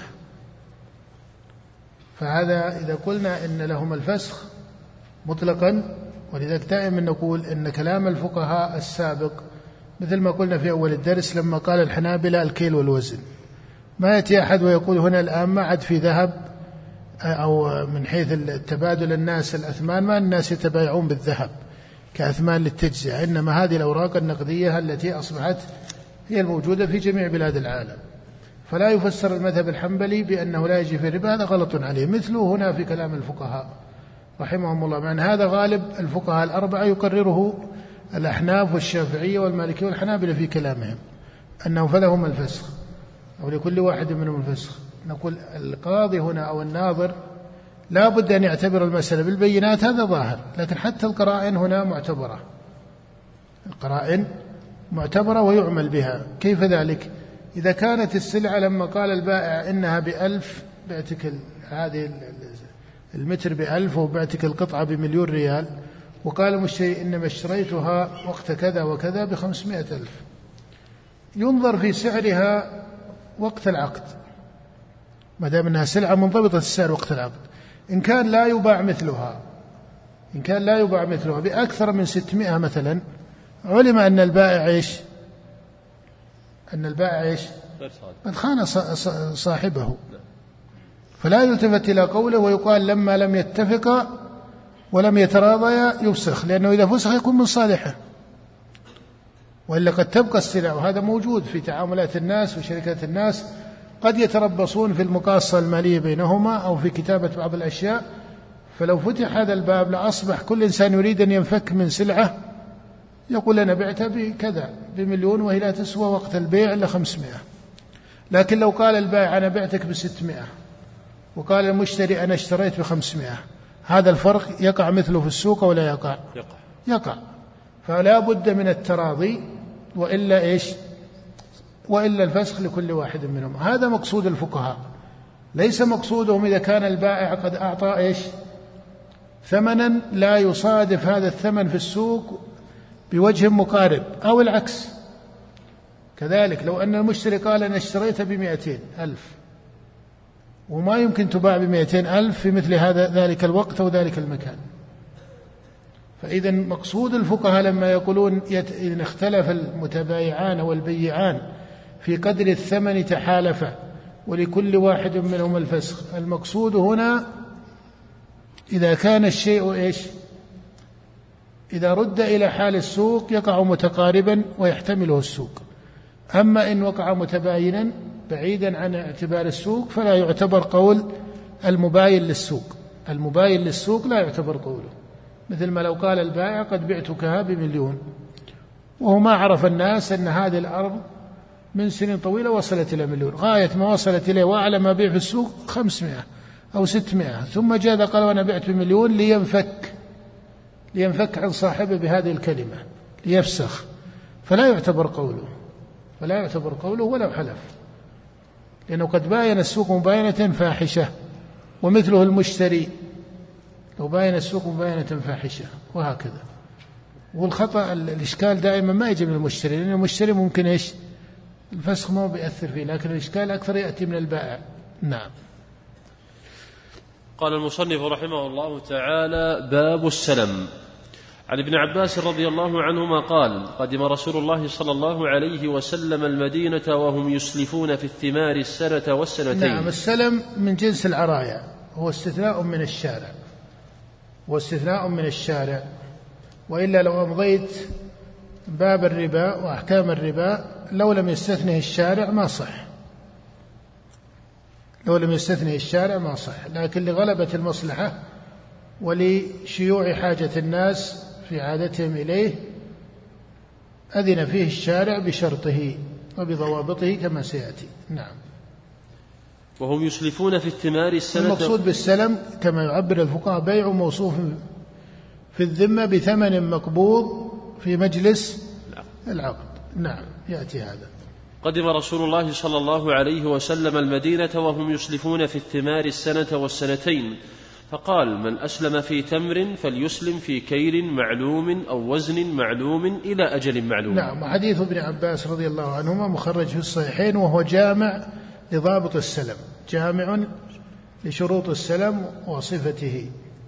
فهذا إذا قلنا إن لهما الفسخ مطلقا. ولذلك دائما نقول إن كلام الفقهاء السابق مثل ما قلنا في أول الدرس لما قال الحنابلة الكيل والوزن، ما يأتي أحد ويقول هنا الآن ما عاد في ذهب أو من حيث التبادل الناس الأثمان ما الناس يتبايعون بالذهب كأثمان للتجزئة، إنما هذه الأوراق النقدية التي أصبحت هي الموجودة في جميع بلاد العالم. فلا يفسر المذهب الحنبلي بأنه لا يجي في الربا، هذا غلط عليه. مثله هنا في كلام الفقهاء رحمهم الله، مع أن هذا غالب الفقهاء الأربعة يقرره الأحناف والشافعية والمالكية والحنابلة في كلامهم أنه فلهم الفسخ أو لكل واحد منهم الفسخ. نقول القاضي هنا أو الناظر لا بد أن يعتبر المسألة بالبينات، هذا ظاهر، لكن حتى القرائن هنا معتبرة، القرائن معتبرة ويعمل بها. كيف ذلك؟ إذا كانت السلعة لما قال البائع إنها بألف، بعتك هذه المتر بألف وبعتك القطعة بمليون ريال، وقال المشتري إنما اشتريتها وقت كذا وكذا بخمسمائة ألف، ينظر في سعرها وقت العقد، ما دام أنها سلعة منضبطة السعر وقت العقد. إن كان لا يباع مثلها إن كان لا يباع مثلها بأكثر من ستمائة مثلا، علم أن البائع إيش أن البائع إيش قد خان صاحبه، فلا يلتفت إلى قوله ويقال لما لم يتفق ولم يتراضيا يفسخ، لأنه إذا فسخ يكون من صالحه، وإلا قد تبقى السلع، وهذا موجود في تعاملات الناس وشركات الناس، قد يتربصون في المقاصة المالية بينهما أو في كتابة بعض الأشياء، فلو فتح هذا الباب لأصبح كل إنسان يريد أن ينفك من سلعة يقول أنا بعتها بكذا بمليون وهي لا تسوى وقت البيع إلا خمسمائة. لكن لو قال البائع أنا بعتك بستمائة وقال المشتري أنا اشتريت بخمسمائة، هذا الفرق يقع مثله في السوق ولا يقع؟ يقع, يقع. فلا بد من التراضي، وإلا إيش وإلا الفسخ لكل واحد منهم. هذا مقصود الفقهاء، ليس مقصودهم إذا كان البائع قد أعطى إيش ثمنا لا يصادف هذا الثمن في السوق بوجه مقارب، أو العكس كذلك. لو أن المشتري قال أنا اشتريت بمئتين ألف وما يمكن تباع بمئتين ألف في مثل هذا ذلك الوقت أو ذلك المكان، فإذا مقصود الفقهاء لما يقولون إن اختلف المتبايعان والبيعان في قدر الثمن تحالفا ولكل واحد منهم الفسخ، المقصود هنا إذا كان الشيء إيش إذا رد إلى حال السوق يقع متقاربا ويحتمله السوق. أما إن وقع متباينا بعيدا عن اعتبار السوق فلا يعتبر قول المباين للسوق، المباين للسوق لا يعتبر قوله. مثل ما لو قال البائع قد بعتكها بمليون، وهو ما عرف الناس أن هذه الأرض من سنين طويلة وصلت إلى مليون، غاية ما وصلت إليه وأعلى ما بيع في السوق خمسمائة أو ستمائة، ثم جاء قال أنا بعت بمليون لينفك لينفك عن صاحبه بهذه الكلمة ليفسخ، فلا يعتبر قوله فلا يعتبر قوله ولو حلف، لأنه قد باين السوق مباينة فاحشة. ومثله المشتري لو باين السوق مباينة فاحشة، وهكذا. والخطأ الإشكال دائما ما يجي من المشتري، لأن المشتري ممكن إيش الفسخ ما بيأثر فيه، لكن الإشكال أكثر يأتي من البائع. نعم. قال المصنف رحمه الله تعالى: باب السلم. عن ابن عباس رضي الله عنهما قال: قدم رسول الله صلى الله عليه وسلم المدينة وهم يسلفون في الثمار السنة والسنتين. نعم. السلم من جنس العرايا، هو استثناء من الشارع واستثناء من الشارع وإلا لو أمضيت باب الربا وأحكام الربا لو لم يستثنه الشارع ما صح لو لم يستثنه الشارع ما صح لكن لغلبة المصلحة ولشيوع حاجة الناس في عادتهم إليه أذن فيه الشارع بشرطه وبضوابطه كما سيأتي. نعم. وهم يسلفون في الثمار السنة. المقصود بالسلم كما يعبر الفقهاء بيع موصوف في الذمة بثمن مقبوض في مجلس العقد. نعم. يأتي هذا. قدم رسول الله صلى الله عليه وسلم المدينة وهم يسلفون في الثمار السنة والسنتين، فقال: من أسلم في تمر فليسلم في كيل معلوم أو وزن معلوم إلى أجل معلوم. نعم. حديث ابن عباس رضي الله عنهما مخرج في الصحيحين، وهو جامع لضابط السلم، جامع لشروط السلم وصفته.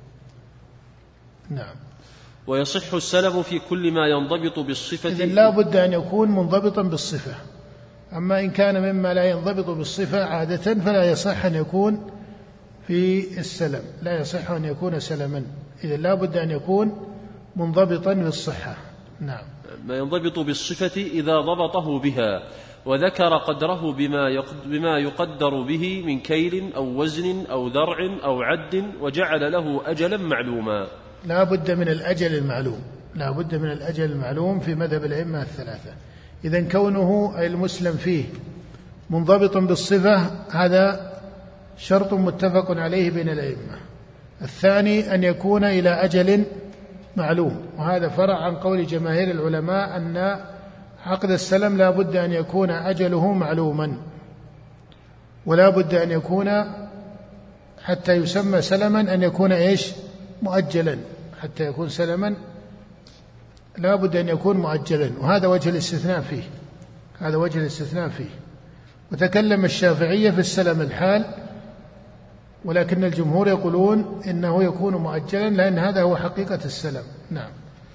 نعم. ويصح السلم في كل ما ينضبط بالصفة. إذن لا بد أن يكون منضبطا بالصفة، أما إن كان مما لا ينضبط بالصفة عادة فلا يصح أن يكون في السلم، لا يصح أن يكون سلما، إذن لا بد أن يكون منضبطا بالصحة. نعم. ما ينضبط بالصفة إذا ضبطه بها وذكر قدره بما يقدر به من كيل أو وزن أو ذرع أو عد وجعل له أجلا معلوما. لا بد من الأجل المعلوم لا بد من الأجل المعلوم في مذهب الأئمة الثلاثة. إذن كونه أي المسلم فيه منضبط بالصفة هذا شرط متفق عليه بين الأئمة، الثاني أن يكون إلى أجل معلوم، وهذا فرع عن قول جماهير العلماء أن عقد السلم لا بد أن يكون أجله معلوما، ولا بد أن يكون حتى يسمى سلما أن يكون إيش مؤجلا، حتى يكون سلما لا بد أن يكون مؤجلا، وهذا وجه الاستثناء فيه، هذا وجه الاستثناء فيه. وتكلم الشافعية في السلم الحال، ولكن الجمهور يقولون إنه يكون مؤجلا لأن هذا هو حقيقة السلم. نعم.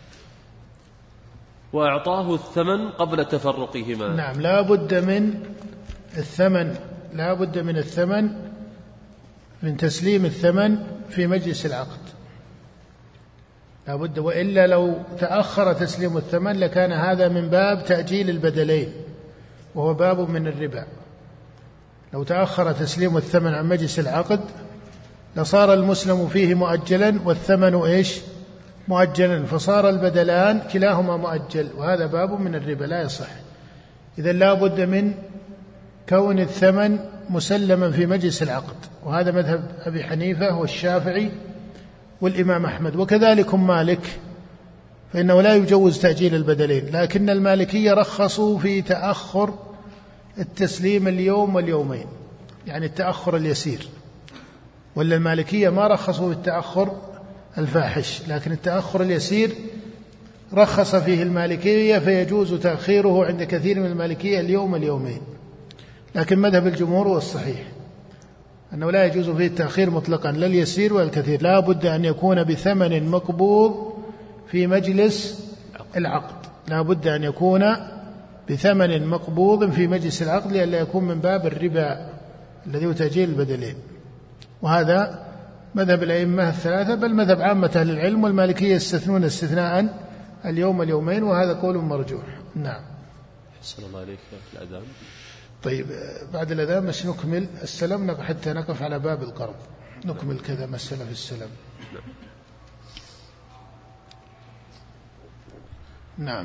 وأعطاه الثمن قبل تفرقهما. نعم، لا بد من الثمن، لا بد من الثمن، من تسليم الثمن في مجلس العقد، لا بد، وإلا لو تأخر تسليم الثمن لكان هذا من باب تأجيل البدلين، وهو باب من الربا. لو تأخر تسليم الثمن عن مجلس العقد لصار المسلم فيه مؤجلا والثمن إيش مؤجلا، فصار البدلان كلاهما مؤجل، وهذا باب من الربا لا يصح. إذن لا بد من كون الثمن مسلما في مجلس العقد، وهذا مذهب أبي حنيفة والشافعي والإمام أحمد، وكذلك مالك، فإنه لا يجوز تأجيل البدلين، لكن المالكية رخصوا في تأخر التسليم اليوم واليومين، يعني التأخر اليسير، ولا المالكية ما رخصوا في التأخر الفاحش، لكن التأخر اليسير رخص فيه المالكية، فيجوز تأخيره عند كثير من المالكية اليوم واليومين. لكن مذهب الجمهور والصحيح أنه لا يجوز فيه التأخير مطلقا، لا اليسير ولا الكثير، لا بد أن يكون بثمن مقبوض في مجلس العقد، لا بد أن يكون بثمن مقبوض في مجلس العقد، لئلا يكون من باب الربا الذي هو تأجيل البدلين. وهذا مذهب الأئمة الثلاثة، بل مذهب عامة أهل العلم، والمالكية يستثنون استثناء اليوم واليومين، وهذا قول مرجوح. نعم. أحسن الله عليك الأذان. طيب، بعد الأذان بس نكمل السلام حتى نقف على باب القرض، نكمل كذا مسألة في السلام. نعم.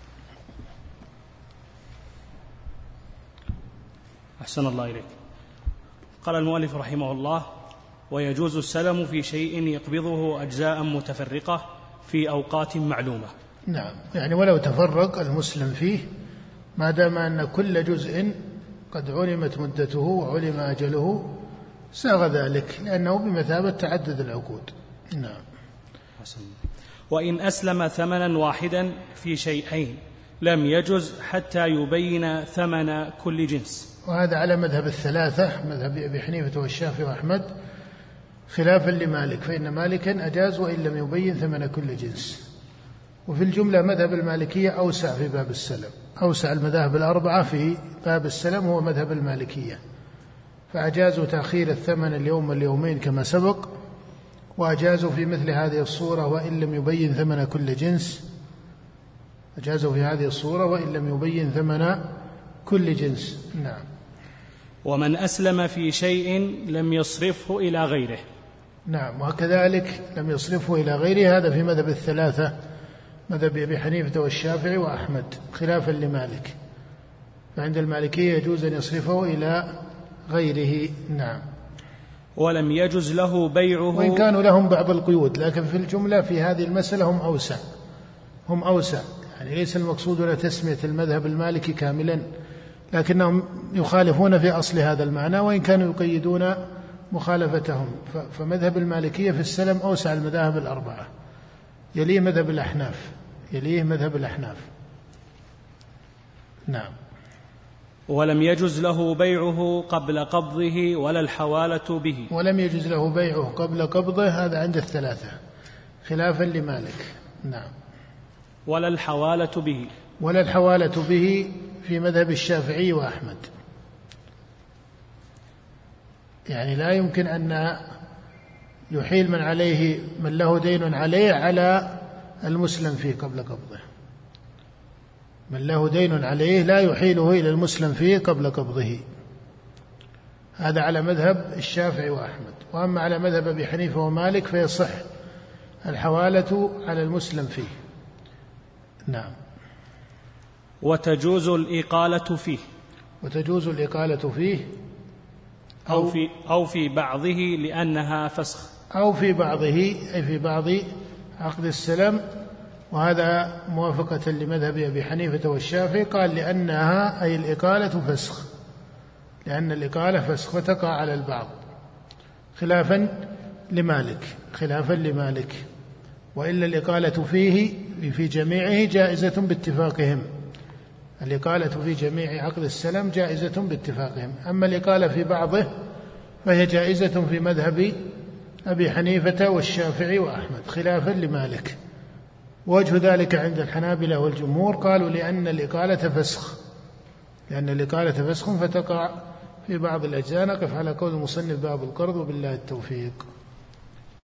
أحسن الله إليك. قال المؤلف رحمه الله: ويجوز السلم في شيء يقبضه أجزاء متفرقة في أوقات معلومة. نعم، يعني ولو تفرق المسلم فيه، ما دام أن كل جزء قد علمت مدته وعلم أجله ساغ ذلك، لأنه بمثابة تعدد العقود. نعم. حسن. وإن أسلم ثمنا واحدا في شيئين لم يجز حتى يبين ثمن كل جنس. وهذا على مذهب الثلاثة، مذهب أبي حنيفة والشافعي وأحمد، خلافا لمالك، فإن مالكا أجاز وإن لم يبين ثمن كل جنس. وفي الجملة مذهب المالكية أوسع في باب السلم، أوسع المذاهب الأربعة في باب السلم هو مذهب المالكية، فأجازوا تأخير الثمن اليوم واليومين كما سبق، وأجازوا في مثل هذه الصورة وإن لم يبين ثمن كل جنس، أجازوا في هذه الصورة وإن لم يبين ثمن كل جنس. نعم. ومن أسلم في شيء لم يصرفه إلى غيره. نعم، وكذلك لم يصرفه إلى غيره، هذا في مذهب الثلاثة، مذهب أبي حنيفة والشافعي وأحمد، خلافا لمالك، فعند المالكية يجوز أن يصرفه إلى غيره. نعم. ولم يجوز له بيعه، وإن كانوا لهم بعض القيود، لكن في الجملة في هذه المسألة هم أوسع، هم أوسع، يعني ليس المقصود ولا تسمية المذهب المالكي كاملا، لكنهم يخالفون في أصل هذا المعنى، وإن كانوا يقيدون مخالفتهم. فمذهب المالكية في السلم أوسع المذاهب الأربعة، يليه مذهب الأحناف، يليه مذهب الأحناف. نعم. ولم يجز له بيعه قبل قبضه ولا الحوالة به. ولم يجز له بيعه قبل قبضه، هذا عند الثلاثة خلافا لمالك. نعم. ولا الحوالة به. ولا الحوالة به في مذهب الشافعي وأحمد، يعني لا يمكن أن يحيل من عليه من له دين عليه على المسلم فيه قبل قبضه، من له دين عليه لا يحيله إلى المسلم فيه قبل قبضه، هذا على مذهب الشافعي وأحمد. وأما على مذهب أبي حنيفة ومالك فيصح الحوالة على المسلم فيه. نعم. وتجوز الإقالة فيه. وتجوز الإقالة فيه أو, أو في أو في بعضه لأنها فسخ. أو في بعضه أي في بعض عقد السلم، وهذا موافقة لمذهب أبي حنيفة والشافعي. قال لأنها أي الإقالة فسخ، لأن الإقالة فسخ فتقع على البعض، خلافا لمالك خلافا لمالك وإلا الإقالة فيه في جميعه جائزة باتفاقهم، الإقالة في جميع عقد السلم جائزة باتفاقهم، أما الإقالة في بعضه فهي جائزة في مذهب أبي حنيفة والشافعي وأحمد خلافا لمالك. وجه ذلك عند الحنابلة والجمهور قالوا لأن الإقالة فسخ، لأن الإقالة فسخ فتقع في بعض الأجزاء. نقف على قول المصنف باب القرض، وبالله التوفيق.